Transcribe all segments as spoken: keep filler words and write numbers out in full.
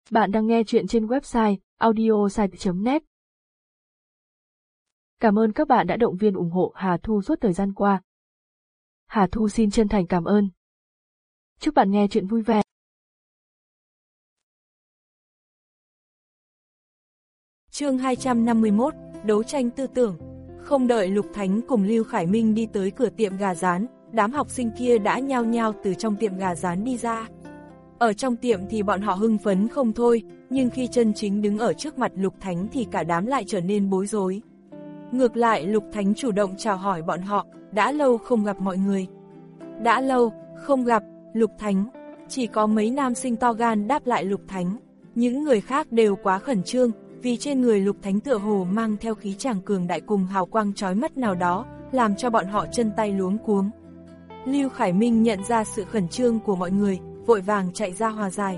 Bạn đang nghe chuyện trên website audiosite chấm net. Cảm ơn các bạn đã động viên ủng hộ Hà Thu suốt thời gian qua. Hà Thu xin chân thành cảm ơn. Chúc bạn nghe chuyện vui vẻ. Chương hai trăm năm mươi mốt, đấu tranh tư tưởng. Không đợi Lục Thánh cùng Lưu Khải Minh đi tới cửa tiệm gà rán, đám học sinh kia đã nhao nhao từ trong tiệm gà rán đi ra. Ở trong tiệm thì bọn họ hưng phấn không thôi, nhưng khi chân chính đứng ở trước mặt Lục Thánh thì cả đám lại trở nên bối rối. Ngược lại Lục Thánh chủ động chào hỏi bọn họ, đã lâu không gặp mọi người. Đã lâu, không gặp, Lục Thánh. Chỉ có mấy nam sinh to gan đáp lại Lục Thánh. Những người khác đều quá khẩn trương, vì trên người Lục Thánh tựa hồ mang theo khí chàng cường đại cùng hào quang chói mắt nào đó, làm cho bọn họ chân tay luống cuống. Lưu Khải Minh nhận ra sự khẩn trương của mọi người, vội vàng chạy ra hòa giải.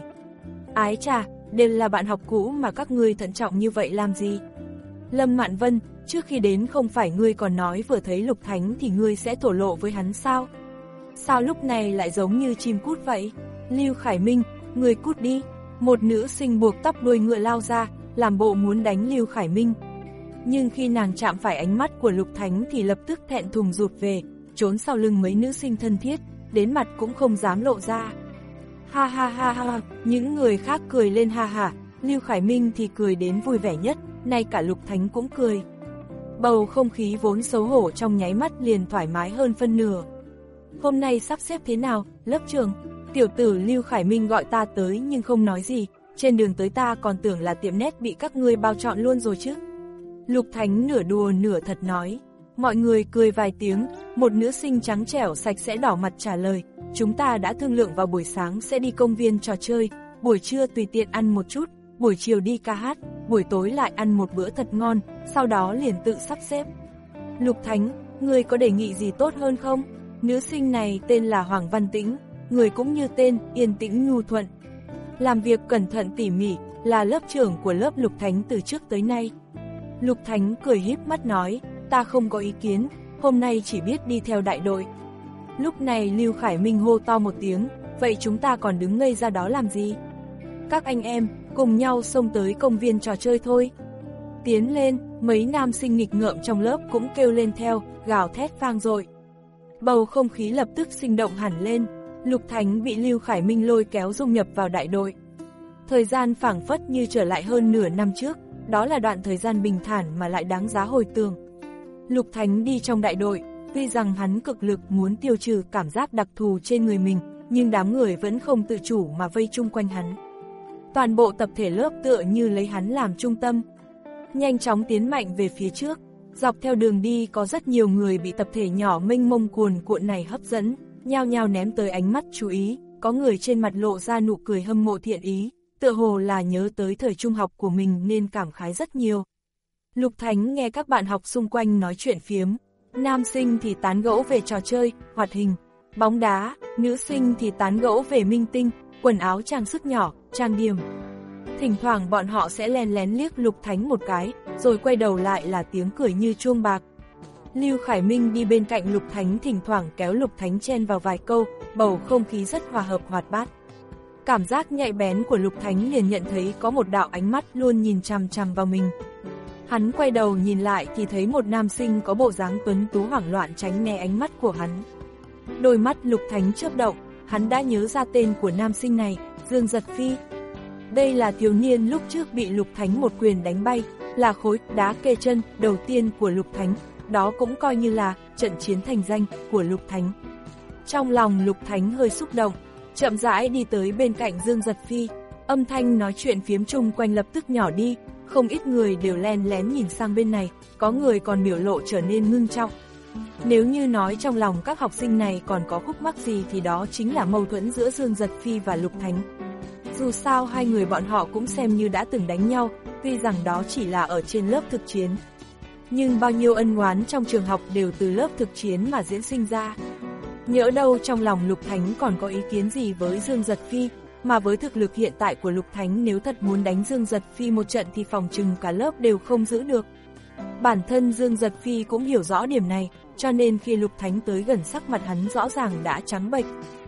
Ái chà, đều là bạn học cũ mà các ngươi thận trọng như vậy làm gì? Lâm Mạn Vân, trước khi đến không phải ngươi còn nói vừa thấy Lục Thánh thì ngươi sẽ thổ lộ với hắn sao? Sao lúc này lại giống như chim cút vậy? Lưu Khải Minh, ngươi cút đi. Một nữ sinh buộc tóc đuôi ngựa lao ra, làm bộ muốn đánh Lưu Khải Minh. Nhưng khi nàng chạm phải ánh mắt của Lục Thánh thì lập tức thẹn thùng rụt về, trốn sau lưng mấy nữ sinh thân thiết, đến mặt cũng không dám lộ ra. Ha ha ha ha, những người khác cười lên ha ha, Lưu Khải Minh thì cười đến vui vẻ nhất, nay cả Lục Thánh cũng cười. Bầu không khí vốn xấu hổ trong nháy mắt liền thoải mái hơn phân nửa. Hôm nay sắp xếp thế nào, lớp trưởng? Tiểu tử Lưu Khải Minh gọi ta tới nhưng không nói gì, trên đường tới ta còn tưởng là tiệm nét bị các ngươi bao trọn luôn rồi chứ. Lục Thánh nửa đùa nửa thật nói. Mọi người cười vài tiếng, một nữ sinh trắng trẻo sạch sẽ đỏ mặt trả lời, chúng ta đã thương lượng vào buổi sáng sẽ đi công viên trò chơi, buổi trưa tùy tiện ăn một chút, buổi chiều đi ca hát, buổi tối lại ăn một bữa thật ngon, sau đó liền tự sắp xếp. Lục Thánh, người có đề nghị gì tốt hơn không? Nữ sinh này tên là Hoàng Văn Tĩnh, người cũng như tên, yên tĩnh nhu thuận. Làm việc cẩn thận tỉ mỉ, là lớp trưởng của lớp Lục Thánh từ trước tới nay. Lục Thánh cười híp mắt nói, ta không có ý kiến, hôm nay chỉ biết đi theo đại đội. Lúc này Lưu Khải Minh hô to một tiếng, vậy chúng ta còn đứng ngây ra đó làm gì? Các anh em, cùng nhau xông tới công viên trò chơi thôi. Tiến lên, mấy nam sinh nghịch ngợm trong lớp cũng kêu lên theo, gào thét vang dội. Bầu không khí lập tức sinh động hẳn lên, Lục Thánh bị Lưu Khải Minh lôi kéo dung nhập vào đại đội. Thời gian phảng phất như trở lại hơn nửa năm trước, đó là đoạn thời gian bình thản mà lại đáng giá hồi tưởng. Lục Thánh đi trong đại đội, tuy rằng hắn cực lực muốn tiêu trừ cảm giác đặc thù trên người mình, nhưng đám người vẫn không tự chủ mà vây chung quanh hắn. Toàn bộ tập thể lớp tựa như lấy hắn làm trung tâm. Nhanh chóng tiến mạnh về phía trước, dọc theo đường đi có rất nhiều người bị tập thể nhỏ mênh mông cuồn cuộn này hấp dẫn, nhao nhao ném tới ánh mắt chú ý, có người trên mặt lộ ra nụ cười hâm mộ thiện ý, tựa hồ là nhớ tới thời trung học của mình nên cảm khái rất nhiều. Lục Thánh nghe các bạn học xung quanh nói chuyện phiếm, nam sinh thì tán gẫu về trò chơi, hoạt hình, bóng đá, nữ sinh thì tán gẫu về minh tinh, quần áo trang sức nhỏ, trang điểm. Thỉnh thoảng bọn họ sẽ len lén liếc Lục Thánh một cái, rồi quay đầu lại là tiếng cười như chuông bạc. Lưu Khải Minh đi bên cạnh Lục Thánh thỉnh thoảng kéo Lục Thánh chen vào vài câu, bầu không khí rất hòa hợp hoạt bát. Cảm giác nhạy bén của Lục Thánh liền nhận thấy có một đạo ánh mắt luôn nhìn chằm chằm vào mình. Hắn quay đầu nhìn lại thì thấy một nam sinh có bộ dáng tuấn tú hoảng loạn tránh né ánh mắt của hắn. Đôi mắt Lục Thánh chớp động, hắn đã nhớ ra tên của nam sinh này, Dương Giật Phi. Đây là thiếu niên lúc trước bị Lục Thánh một quyền đánh bay, là khối đá kê chân đầu tiên của Lục Thánh, đó cũng coi như là trận chiến thành danh của Lục Thánh. Trong lòng Lục Thánh hơi xúc động, chậm rãi đi tới bên cạnh Dương Giật Phi, âm thanh nói chuyện phiếm chung quanh lập tức nhỏ đi, không ít người đều len lén nhìn sang bên này, có người còn biểu lộ trở nên ngưng trọng. Nếu như nói trong lòng các học sinh này còn có khúc mắc gì thì đó chính là mâu thuẫn giữa Dương Giật Phi và Lục Thánh. Dù sao hai người bọn họ cũng xem như đã từng đánh nhau, tuy rằng đó chỉ là ở trên lớp thực chiến. Nhưng bao nhiêu ân oán trong trường học đều từ lớp thực chiến mà diễn sinh ra. Nhỡ đâu trong lòng Lục Thánh còn có ý kiến gì với Dương Giật Phi, mà với thực lực hiện tại của Lục Thánh nếu thật muốn đánh Dương Giật Phi một trận thì phòng trừng cả lớp đều không giữ được. Bản thân Dương Giật Phi cũng hiểu rõ điểm này, cho nên khi Lục Thánh tới gần sắc mặt hắn rõ ràng đã trắng bệch.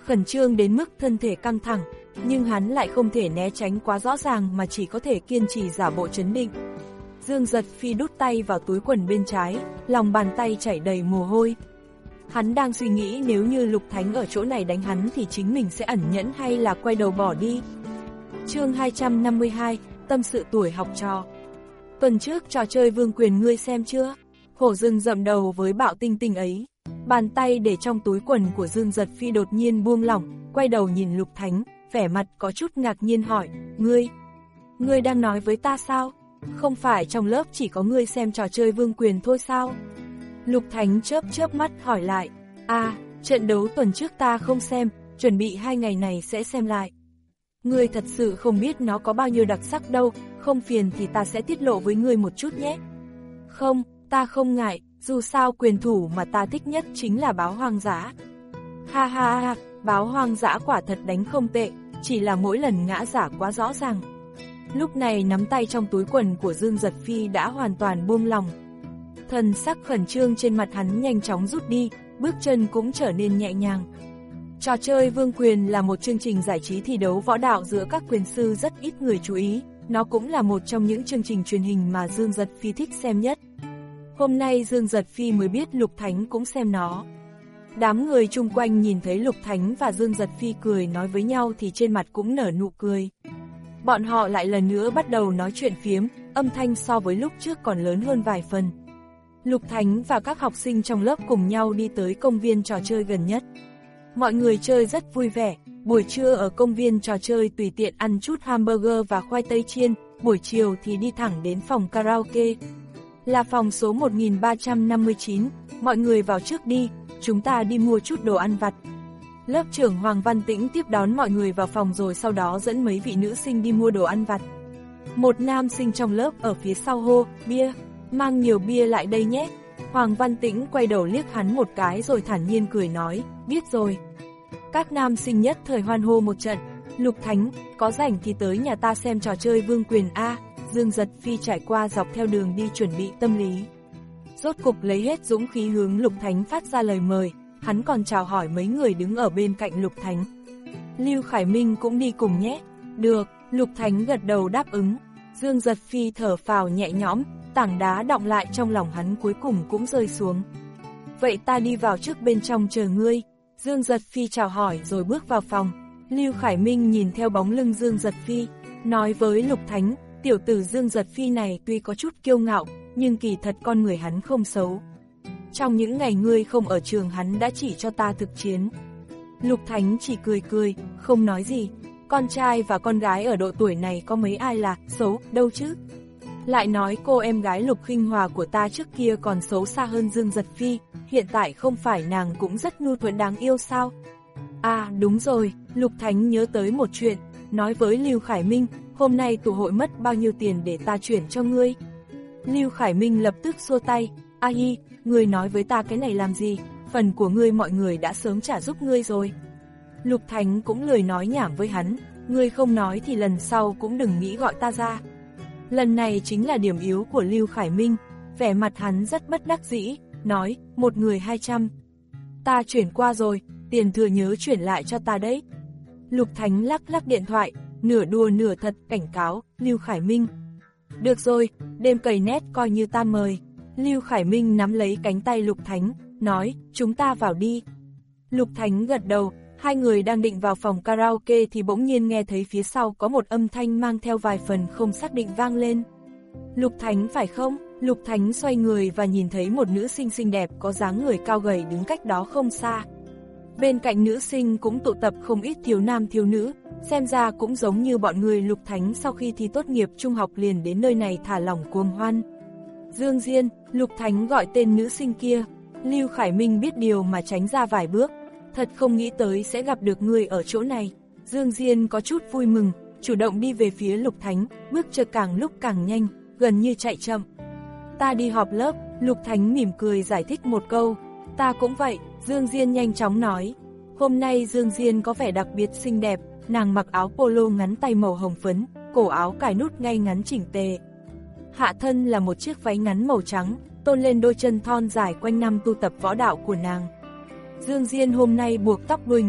khẩn trương đến mức thân thể căng thẳng, nhưng hắn lại không thể né tránh quá rõ ràng mà chỉ có thể kiên trì giả bộ trấn định. Dương Giật Phi đút tay vào túi quần bên trái, lòng bàn tay chảy đầy mồ hôi. Hắn đang suy nghĩ nếu như Lục Thánh ở chỗ này đánh hắn thì chính mình sẽ ẩn nhẫn hay là quay đầu bỏ đi. Chương hai trăm năm mươi hai, tâm sự tuổi học trò. Tuần trước trò chơi vương quyền ngươi xem chưa? Hổ rừng rậm đầu với Bạo Tinh Tinh ấy. Bàn tay để trong túi quần của Dương Giật Phi đột nhiên buông lỏng, quay đầu nhìn Lục Thánh, vẻ mặt có chút ngạc nhiên hỏi, ngươi, ngươi đang nói với ta sao? Không phải trong lớp chỉ có ngươi xem trò chơi vương quyền thôi sao? Lục Thánh chớp chớp mắt hỏi lại, à, trận đấu tuần trước ta không xem, chuẩn bị hai ngày này sẽ xem lại. Ngươi thật sự không biết nó có bao nhiêu đặc sắc đâu, không phiền thì ta sẽ tiết lộ với ngươi một chút nhé. Không, ta không ngại, dù sao quyền thủ mà ta thích nhất chính là báo hoang dã. Ha ha ha, báo hoang dã quả thật đánh không tệ, chỉ là mỗi lần ngã giả quá rõ ràng. Lúc này nắm tay trong túi quần của Dương Giật Phi đã hoàn toàn buông lỏng. Thần sắc khẩn trương trên mặt hắn nhanh chóng rút đi, bước chân cũng trở nên nhẹ nhàng. Trò chơi vương quyền là một chương trình giải trí thi đấu võ đạo giữa các quyền sư rất ít người chú ý, nó cũng là một trong những chương trình truyền hình mà Dương Giật Phi thích xem nhất. Hôm nay Dương Giật Phi mới biết Lục Thánh cũng xem nó. Đám người chung quanh nhìn thấy Lục Thánh và Dương Giật Phi cười nói với nhau thì trên mặt cũng nở nụ cười. Bọn họ lại lần nữa bắt đầu nói chuyện phiếm, âm thanh so với lúc trước còn lớn hơn vài phần. Lục Thánh và các học sinh trong lớp cùng nhau đi tới công viên trò chơi gần nhất. Mọi người chơi rất vui vẻ, buổi trưa ở công viên trò chơi tùy tiện ăn chút hamburger và khoai tây chiên, buổi chiều thì đi thẳng đến phòng karaoke. Là phòng số một nghìn ba trăm năm mươi chín, mọi người vào trước đi, chúng ta đi mua chút đồ ăn vặt. Lớp trưởng Hoàng Văn Tĩnh tiếp đón mọi người vào phòng rồi sau đó dẫn mấy vị nữ sinh đi mua đồ ăn vặt. Một nam sinh trong lớp ở phía sau hô, bia, mang nhiều bia lại đây nhé. Hoàng Văn Tĩnh quay đầu liếc hắn một cái rồi thản nhiên cười nói, biết rồi. Các nam sinh nhất thời hoan hô một trận, Lục Thánh, có rảnh thì tới nhà ta xem trò chơi vương quyền A. Dương Giật Phi trải qua dọc theo đường đi chuẩn bị tâm lý. Rốt cục lấy hết dũng khí hướng Lục Thánh phát ra lời mời, hắn còn chào hỏi mấy người đứng ở bên cạnh Lục Thánh. Lưu Khải Minh cũng đi cùng nhé. Được, Lục Thánh gật đầu đáp ứng. Dương Giật Phi thở phào nhẹ nhõm, tảng đá đọng lại trong lòng hắn cuối cùng cũng rơi xuống. Vậy ta đi vào trước bên trong chờ ngươi. Dương Giật Phi chào hỏi rồi bước vào phòng. Lưu Khải Minh nhìn theo bóng lưng Dương Giật Phi, nói với Lục Thánh, tiểu tử Dương Giật Phi này tuy có chút kiêu ngạo, nhưng kỳ thật con người hắn không xấu. Trong những ngày ngươi không ở trường hắn đã chỉ cho ta thực chiến. Lục Thánh chỉ cười cười, không nói gì. Con trai và con gái ở độ tuổi này có mấy ai là xấu đâu chứ. Lại nói cô em gái Lục Khinh Hòa của ta trước kia còn xấu xa hơn Dương Giật Phi, hiện tại không phải nàng cũng rất nhu thuận đáng yêu sao? À đúng rồi, Lục Thánh nhớ tới một chuyện, nói với Lưu Khải Minh, hôm nay tụ hội mất bao nhiêu tiền để ta chuyển cho ngươi. Lưu Khải Minh lập tức xua tay, a hi, ngươi nói với ta cái này làm gì, phần của ngươi mọi người đã sớm trả giúp ngươi rồi. Lục Thánh cũng lười nói nhảm với hắn, ngươi không nói thì lần sau cũng đừng nghĩ gọi ta ra. Lần này chính là điểm yếu của Lưu Khải Minh, vẻ mặt hắn rất bất đắc dĩ, nói, một người hai trăm. Ta chuyển qua rồi, tiền thừa nhớ chuyển lại cho ta đấy. Lục Thánh lắc lắc điện thoại, nửa đùa nửa thật cảnh cáo, Lưu Khải Minh. Được rồi, đêm cày nét coi như ta mời. Lưu Khải Minh nắm lấy cánh tay Lục Thánh, nói, chúng ta vào đi. Lục Thánh gật đầu, hai người đang định vào phòng karaoke thì bỗng nhiên nghe thấy phía sau có một âm thanh mang theo vài phần không xác định vang lên. Lục Thánh phải không? Lục Thánh xoay người và nhìn thấy một nữ sinh xinh đẹp có dáng người cao gầy đứng cách đó không xa. Bên cạnh nữ sinh cũng tụ tập không ít thiếu nam thiếu nữ, xem ra cũng giống như bọn người Lục Thánh sau khi thi tốt nghiệp trung học liền đến nơi này thả lỏng cuồng hoan. Dương Diên, Lục Thánh gọi tên nữ sinh kia. Lưu Khải Minh biết điều mà tránh ra vài bước, thật không nghĩ tới sẽ gặp được người ở chỗ này. Dương Diên có chút vui mừng, chủ động đi về phía Lục Thánh, bước chân càng lúc càng nhanh, gần như chạy chậm. Ta đi họp lớp, Lục Thánh mỉm cười giải thích một câu. Ta cũng vậy, Dương Diên nhanh chóng nói. Hôm nay Dương Diên có vẻ đặc biệt xinh đẹp, nàng mặc áo polo ngắn tay màu hồng phấn, cổ áo cài nút ngay ngắn chỉnh tề. Hạ thân là một chiếc váy ngắn màu trắng, tôn lên đôi chân thon dài quanh năm tu tập võ đạo của nàng. Dương Diên hôm nay buộc tóc đuôi ngựa,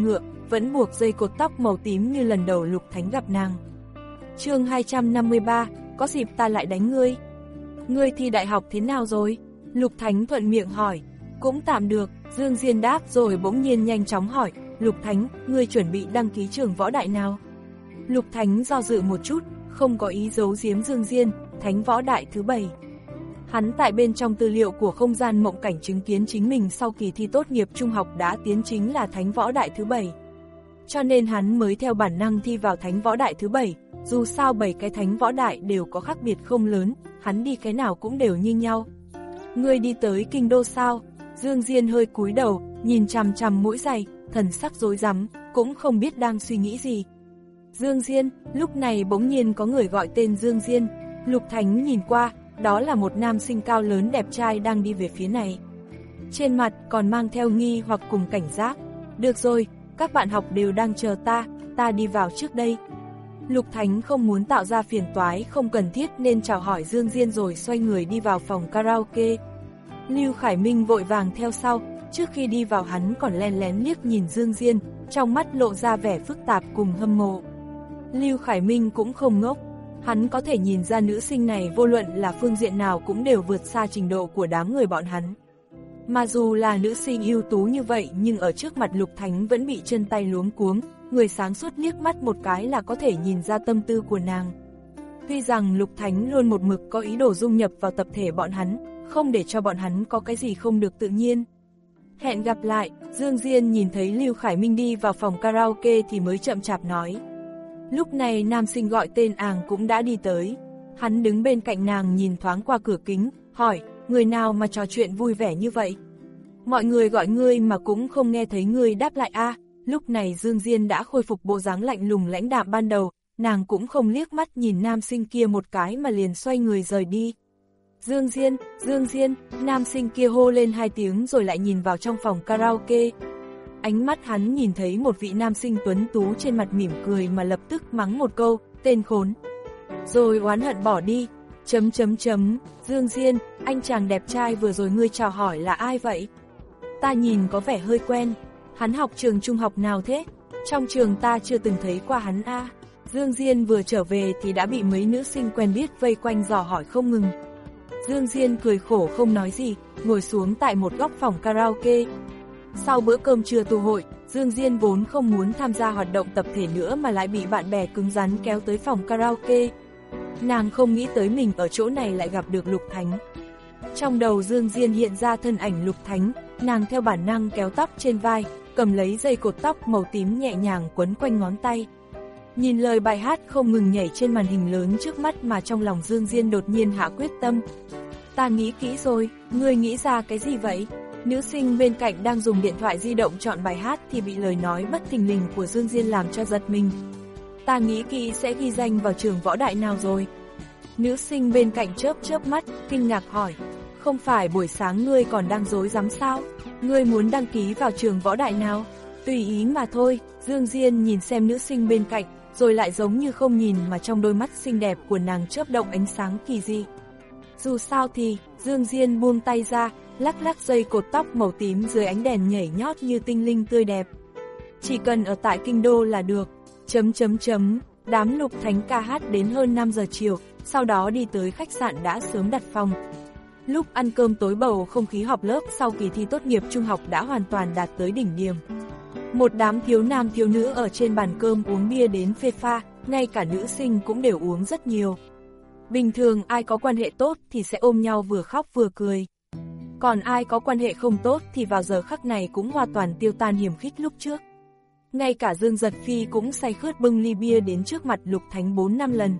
vẫn buộc dây cột tóc màu tím như lần đầu Lục Thánh gặp nàng. Chương hai trăm năm mươi ba, có dịp ta lại đánh ngươi. Ngươi thi đại học thế nào rồi? Lục Thánh thuận miệng hỏi. Cũng tạm được, Dương Diên đáp rồi bỗng nhiên nhanh chóng hỏi, Lục Thánh, ngươi chuẩn bị đăng ký trường võ đại nào? Lục Thánh do dự một chút, không có ý giấu giếm Dương Diên, Thánh võ đại thứ bảy. Hắn tại bên trong tư liệu của không gian mộng cảnh chứng kiến chính mình sau kỳ thi tốt nghiệp trung học đã tiến chính là Thánh võ đại thứ bảy. Cho nên hắn mới theo bản năng thi vào Thánh võ đại thứ bảy, dù sao bảy cái Thánh võ đại đều có khác biệt không lớn, hắn đi cái nào cũng đều như nhau. Ngươi đi tới kinh đô sao? Dương Diên hơi cúi đầu, nhìn chằm chằm mũi giày, thần sắc rối rắm, cũng không biết đang suy nghĩ gì. Dương Diên, lúc này bỗng nhiên có người gọi tên Dương Diên. Lục Thánh nhìn qua, đó là một nam sinh cao lớn đẹp trai đang đi về phía này. Trên mặt còn mang theo nghi hoặc cùng cảnh giác. Được rồi, các bạn học đều đang chờ ta, ta đi vào trước đây. Lục Thánh không muốn tạo ra phiền toái không cần thiết nên chào hỏi Dương Diên rồi xoay người đi vào phòng karaoke. Lưu Khải Minh vội vàng theo sau, trước khi đi vào hắn còn len lén liếc nhìn Dương Diên, trong mắt lộ ra vẻ phức tạp cùng hâm mộ. Lưu Khải Minh cũng không ngốc, hắn có thể nhìn ra nữ sinh này vô luận là phương diện nào cũng đều vượt xa trình độ của đám người bọn hắn. Mà dù là nữ sinh ưu tú như vậy nhưng ở trước mặt Lục Thánh vẫn bị chân tay luống cuống, người sáng suốt liếc mắt một cái là có thể nhìn ra tâm tư của nàng. Tuy rằng Lục Thánh luôn một mực có ý đồ dung nhập vào tập thể bọn hắn, không để cho bọn hắn có cái gì không được tự nhiên. Hẹn gặp lại, Dương Diên nhìn thấy Lưu Khải Minh đi vào phòng karaoke thì mới chậm chạp nói. Lúc này nam sinh gọi tên àng cũng đã đi tới. Hắn đứng bên cạnh nàng nhìn thoáng qua cửa kính, hỏi, người nào mà trò chuyện vui vẻ như vậy? Mọi người gọi ngươi mà cũng không nghe thấy ngươi đáp lại a. Lúc này Dương Diên đã khôi phục bộ dáng lạnh lùng lãnh đạm ban đầu, nàng cũng không liếc mắt nhìn nam sinh kia một cái mà liền xoay người rời đi. Dương Diên, Dương Diên, nam sinh kia hô lên hai tiếng rồi lại nhìn vào trong phòng karaoke. Ánh mắt hắn nhìn thấy một vị nam sinh tuấn tú trên mặt mỉm cười mà lập tức mắng một câu, tên khốn. Rồi oán hận bỏ đi, chấm chấm chấm, Dương Diên, anh chàng đẹp trai vừa rồi ngươi chào hỏi là ai vậy? Ta nhìn có vẻ hơi quen, hắn học trường trung học nào thế? Trong trường ta chưa từng thấy qua hắn a. À. Dương Diên vừa trở về thì đã bị mấy nữ sinh quen biết vây quanh dò hỏi không ngừng. Dương Diên cười khổ không nói gì, ngồi xuống tại một góc phòng karaoke. Sau bữa cơm trưa tụ hội, Dương Diên vốn không muốn tham gia hoạt động tập thể nữa mà lại bị bạn bè cứng rắn kéo tới phòng karaoke. Nàng không nghĩ tới mình ở chỗ này lại gặp được Lục Thánh. Trong đầu Dương Diên hiện ra thân ảnh Lục Thánh, nàng theo bản năng kéo tóc trên vai, cầm lấy dây cột tóc màu tím nhẹ nhàng quấn quanh ngón tay. Nhìn lời bài hát không ngừng nhảy trên màn hình lớn trước mắt mà trong lòng Dương Diên đột nhiên hạ quyết tâm. Ta nghĩ kỹ rồi, ngươi nghĩ ra cái gì vậy? Nữ sinh bên cạnh đang dùng điện thoại di động chọn bài hát thì bị lời nói bất thình lình của Dương Diên làm cho giật mình. Ta nghĩ kỹ sẽ ghi danh vào trường võ đại nào rồi? Nữ sinh bên cạnh chớp chớp mắt, kinh ngạc hỏi. Không phải buổi sáng ngươi còn đang dối rắm sao? Ngươi muốn đăng ký vào trường võ đại nào? Tùy ý mà thôi. Dương Diên nhìn xem nữ sinh bên cạnh, rồi lại giống như không nhìn mà trong đôi mắt xinh đẹp của nàng chớp động ánh sáng kỳ dị. Dù sao thì, Dương Diên buông tay ra, lắc lắc dây cột tóc màu tím dưới ánh đèn nhảy nhót như tinh linh tươi đẹp. Chỉ cần ở tại kinh đô là được. Chấm chấm chấm, đám Lục Thánh ca hát đến hơn năm giờ chiều, sau đó đi tới khách sạn đã sớm đặt phòng. Lúc ăn cơm tối bầu không khí họp lớp sau kỳ thi tốt nghiệp trung học đã hoàn toàn đạt tới đỉnh điểm. Một đám thiếu nam thiếu nữ ở trên bàn cơm uống bia đến phê pha, ngay cả nữ sinh cũng đều uống rất nhiều. Bình thường ai có quan hệ tốt thì sẽ ôm nhau vừa khóc vừa cười. Còn ai có quan hệ không tốt thì vào giờ khắc này cũng hoàn toàn tiêu tan hiểm khích lúc trước. Ngay cả Dương Giật Phi cũng say khướt bưng ly bia đến trước mặt Lục Thánh bốn năm lần.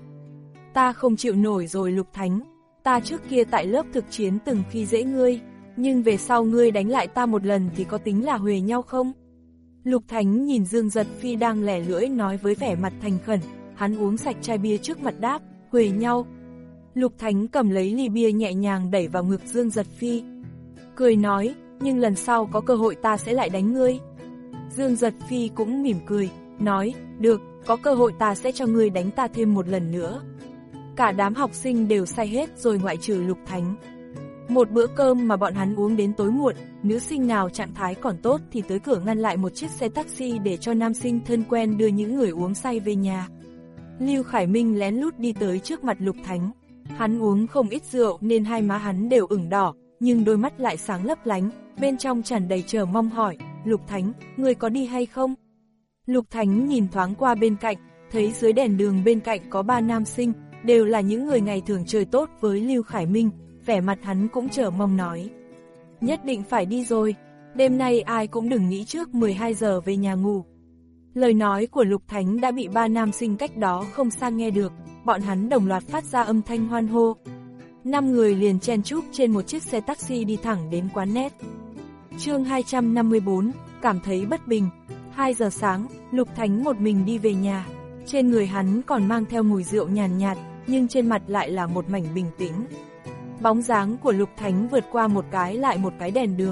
Ta không chịu nổi rồi Lục Thánh, ta trước kia tại lớp thực chiến từng khi dễ ngươi, nhưng về sau ngươi đánh lại ta một lần thì có tính là huề nhau không? Lục Thánh nhìn Dương Giật Phi đang lẻ lưỡi nói với vẻ mặt thành khẩn, hắn uống sạch chai bia trước mặt đáp, huề nhau. Lục Thánh cầm lấy ly bia nhẹ nhàng đẩy vào ngực Dương Giật Phi. Cười nói, nhưng lần sau có cơ hội ta sẽ lại đánh ngươi. Dương Giật Phi cũng mỉm cười, nói, được, có cơ hội ta sẽ cho ngươi đánh ta thêm một lần nữa. Cả đám học sinh đều say hết rồi ngoại trừ Lục Thánh. Một bữa cơm mà bọn hắn uống đến tối muộn, nữ sinh nào trạng thái còn tốt thì tới cửa ngăn lại một chiếc xe taxi để cho nam sinh thân quen đưa những người uống say về nhà. Lưu Khải Minh lén lút đi tới trước mặt Lục Thánh. Hắn uống không ít rượu nên hai má hắn đều ửng đỏ, nhưng đôi mắt lại sáng lấp lánh, bên trong tràn đầy chờ mong hỏi, Lục Thánh, người có đi hay không? Lục Thánh nhìn thoáng qua bên cạnh, thấy dưới đèn đường bên cạnh có ba nam sinh, đều là những người ngày thường chơi tốt với Lưu Khải Minh, vẻ mặt hắn cũng chờ mong nói. Nhất định phải đi rồi, đêm nay ai cũng đừng nghĩ trước mười hai giờ về nhà ngủ. Lời nói của Lục Thánh đã bị ba nam sinh cách đó không xa nghe được, bọn hắn đồng loạt phát ra âm thanh hoan hô. Năm người liền chen chúc trên một chiếc xe taxi đi thẳng đến quán net. Chương hai trăm năm mươi bốn, cảm thấy bất bình. hai giờ sáng, Lục Thánh một mình đi về nhà. Trên người hắn còn mang theo mùi rượu nhàn nhạt, nhưng trên mặt lại là một mảnh bình tĩnh. Bóng dáng của Lục Thánh vượt qua một cái lại một cái đèn đường.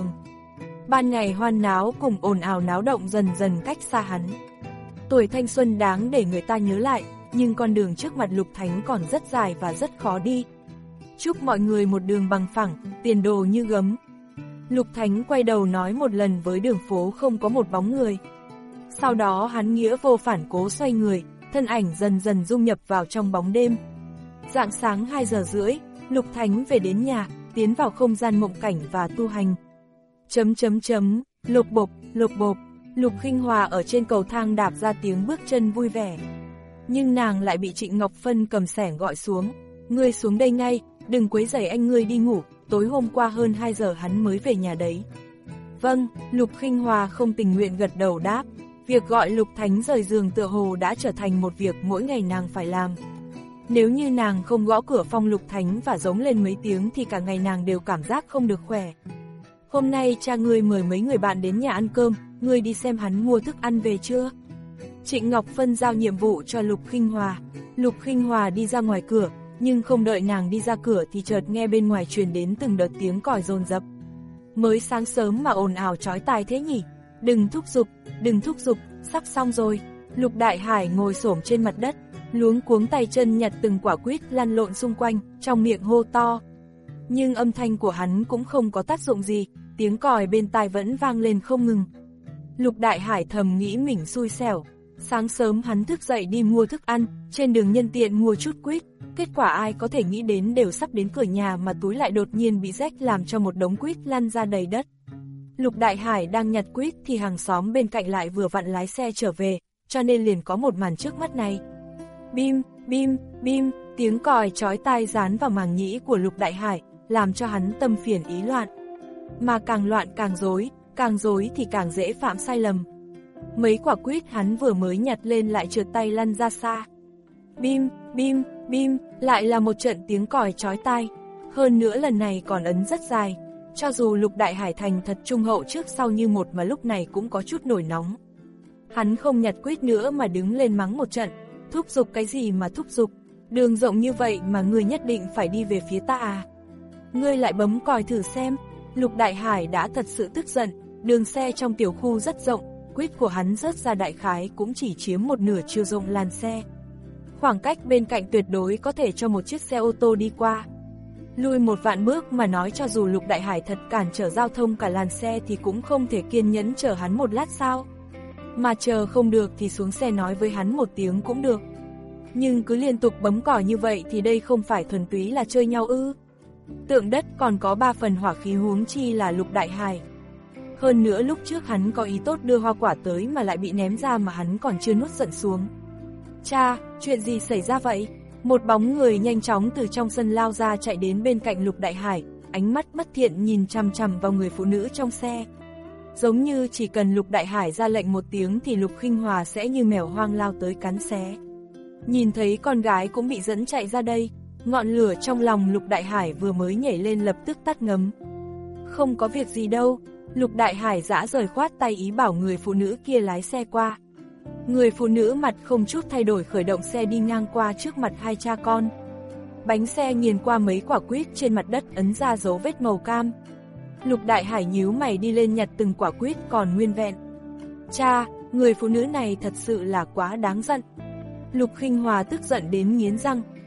Ban ngày hoan náo cùng ồn ào náo động dần dần cách xa hắn. Tuổi thanh xuân đáng để người ta nhớ lại, nhưng con đường trước mặt Lục Thánh còn rất dài và rất khó đi. Chúc mọi người một đường bằng phẳng, tiền đồ như gấm. Lục Thánh quay đầu nói một lần với đường phố không có một bóng người. Sau đó hắn nghĩa vô phản cố xoay người, thân ảnh dần dần dung nhập vào trong bóng đêm. Rạng sáng hai giờ rưỡi, Lục Thánh về đến nhà, tiến vào không gian mộng cảnh và tu hành. Chấm chấm chấm, lục bộp, lục bộp, Lục Khinh Hòa ở trên cầu thang đạp ra tiếng bước chân vui vẻ. Nhưng nàng lại bị Trịnh Ngọc Phân cầm xẻng gọi xuống. Ngươi xuống đây ngay, đừng quấy rầy anh ngươi đi ngủ, tối hôm qua hơn hai giờ hắn mới về nhà đấy. Vâng, Lục Khinh Hòa không tình nguyện gật đầu đáp. Việc gọi Lục Thánh rời giường tựa hồ đã trở thành một việc mỗi ngày nàng phải làm. Nếu như nàng không gõ cửa phòng Lục Thánh và giống lên mấy tiếng thì cả ngày nàng đều cảm giác không được khỏe. Hôm nay cha ngươi mời mấy người bạn đến nhà ăn cơm, ngươi đi xem hắn mua thức ăn về chưa? Trịnh Ngọc Phân giao nhiệm vụ cho Lục Khinh Hòa. Lục Khinh Hòa đi ra ngoài cửa, nhưng không đợi nàng đi ra cửa thì chợt nghe bên ngoài truyền đến từng đợt tiếng còi dồn dập. Mới sáng sớm mà ồn ào chói tai thế nhỉ? Đừng thúc giục, đừng thúc giục, sắp xong rồi. Lục Đại Hải ngồi xổm trên mặt đất, luống cuống tay chân nhặt từng quả quýt lăn lộn xung quanh, trong miệng hô to. Nhưng âm thanh của hắn cũng không có tác dụng gì, tiếng còi bên tai vẫn vang lên không ngừng. Lục Đại Hải thầm nghĩ mình xui xẻo. Sáng sớm hắn thức dậy đi mua thức ăn, trên đường nhân tiện mua chút quýt, kết quả ai có thể nghĩ đến đều sắp đến cửa nhà mà túi lại đột nhiên bị rách làm cho một đống quýt lăn ra đầy đất. Lục Đại Hải đang nhặt quýt thì hàng xóm bên cạnh lại vừa vặn lái xe trở về, cho nên liền có một màn trước mắt này. Bim, bim, bim, tiếng còi chói tai dán vào màng nhĩ của Lục Đại Hải, làm cho hắn tâm phiền ý loạn. Mà càng loạn càng rối, càng rối thì càng dễ phạm sai lầm. Mấy quả quýt hắn vừa mới nhặt lên lại trượt tay lăn ra xa. Bim, bim, bim, lại là một trận tiếng còi chói tai. Hơn nữa lần này còn ấn rất dài. Cho dù Lục Đại Hải thành thật trung hậu trước sau như một mà lúc này cũng có chút nổi nóng. Hắn không nhặt quýt nữa mà đứng lên mắng một trận. Thúc giục cái gì mà thúc giục? Đường rộng như vậy mà ngươi nhất định phải đi về phía ta à? Ngươi lại bấm còi thử xem. Lục Đại Hải đã thật sự tức giận. Đường xe trong tiểu khu rất rộng, quýt của hắn rớt ra đại khái cũng chỉ chiếm một nửa chiều rộng làn xe. Khoảng cách bên cạnh tuyệt đối có thể cho một chiếc xe ô tô đi qua. Lui một vạn bước mà nói, cho dù Lục Đại Hải thật cản trở giao thông cả làn xe thì cũng không thể kiên nhẫn chờ hắn một lát sao. Mà chờ không được thì xuống xe nói với hắn một tiếng cũng được. Nhưng cứ liên tục bấm còi như vậy thì đây không phải thuần túy là chơi nhau ư? Tượng đất còn có ba phần hỏa khí, huống chi là Lục Đại Hải. Hơn nữa lúc trước hắn có ý tốt đưa hoa quả tới mà lại bị ném ra mà hắn còn chưa nuốt giận xuống. Cha, chuyện gì xảy ra vậy? Một bóng người nhanh chóng từ trong sân lao ra chạy đến bên cạnh Lục Đại Hải, ánh mắt bất thiện nhìn chằm chằm vào người phụ nữ trong xe. Giống như chỉ cần Lục Đại Hải ra lệnh một tiếng thì Lục Khinh Hòa sẽ như mèo hoang lao tới cắn xé. Nhìn thấy con gái cũng bị dẫn chạy ra đây, ngọn lửa trong lòng Lục Đại Hải vừa mới nhảy lên lập tức tắt ngấm. Không có việc gì đâu. Lục Đại Hải dã rời khoát tay ý bảo người phụ nữ kia lái xe qua. Người phụ nữ mặt không chút thay đổi khởi động xe đi ngang qua trước mặt hai cha con. Bánh xe nghiền qua mấy quả quýt trên mặt đất ấn ra dấu vết màu cam. Lục Đại Hải nhíu mày đi lên nhặt từng quả quýt còn nguyên vẹn. Cha, người phụ nữ này thật sự là quá đáng giận. Lục Khinh Hòa tức giận đến nghiến răng,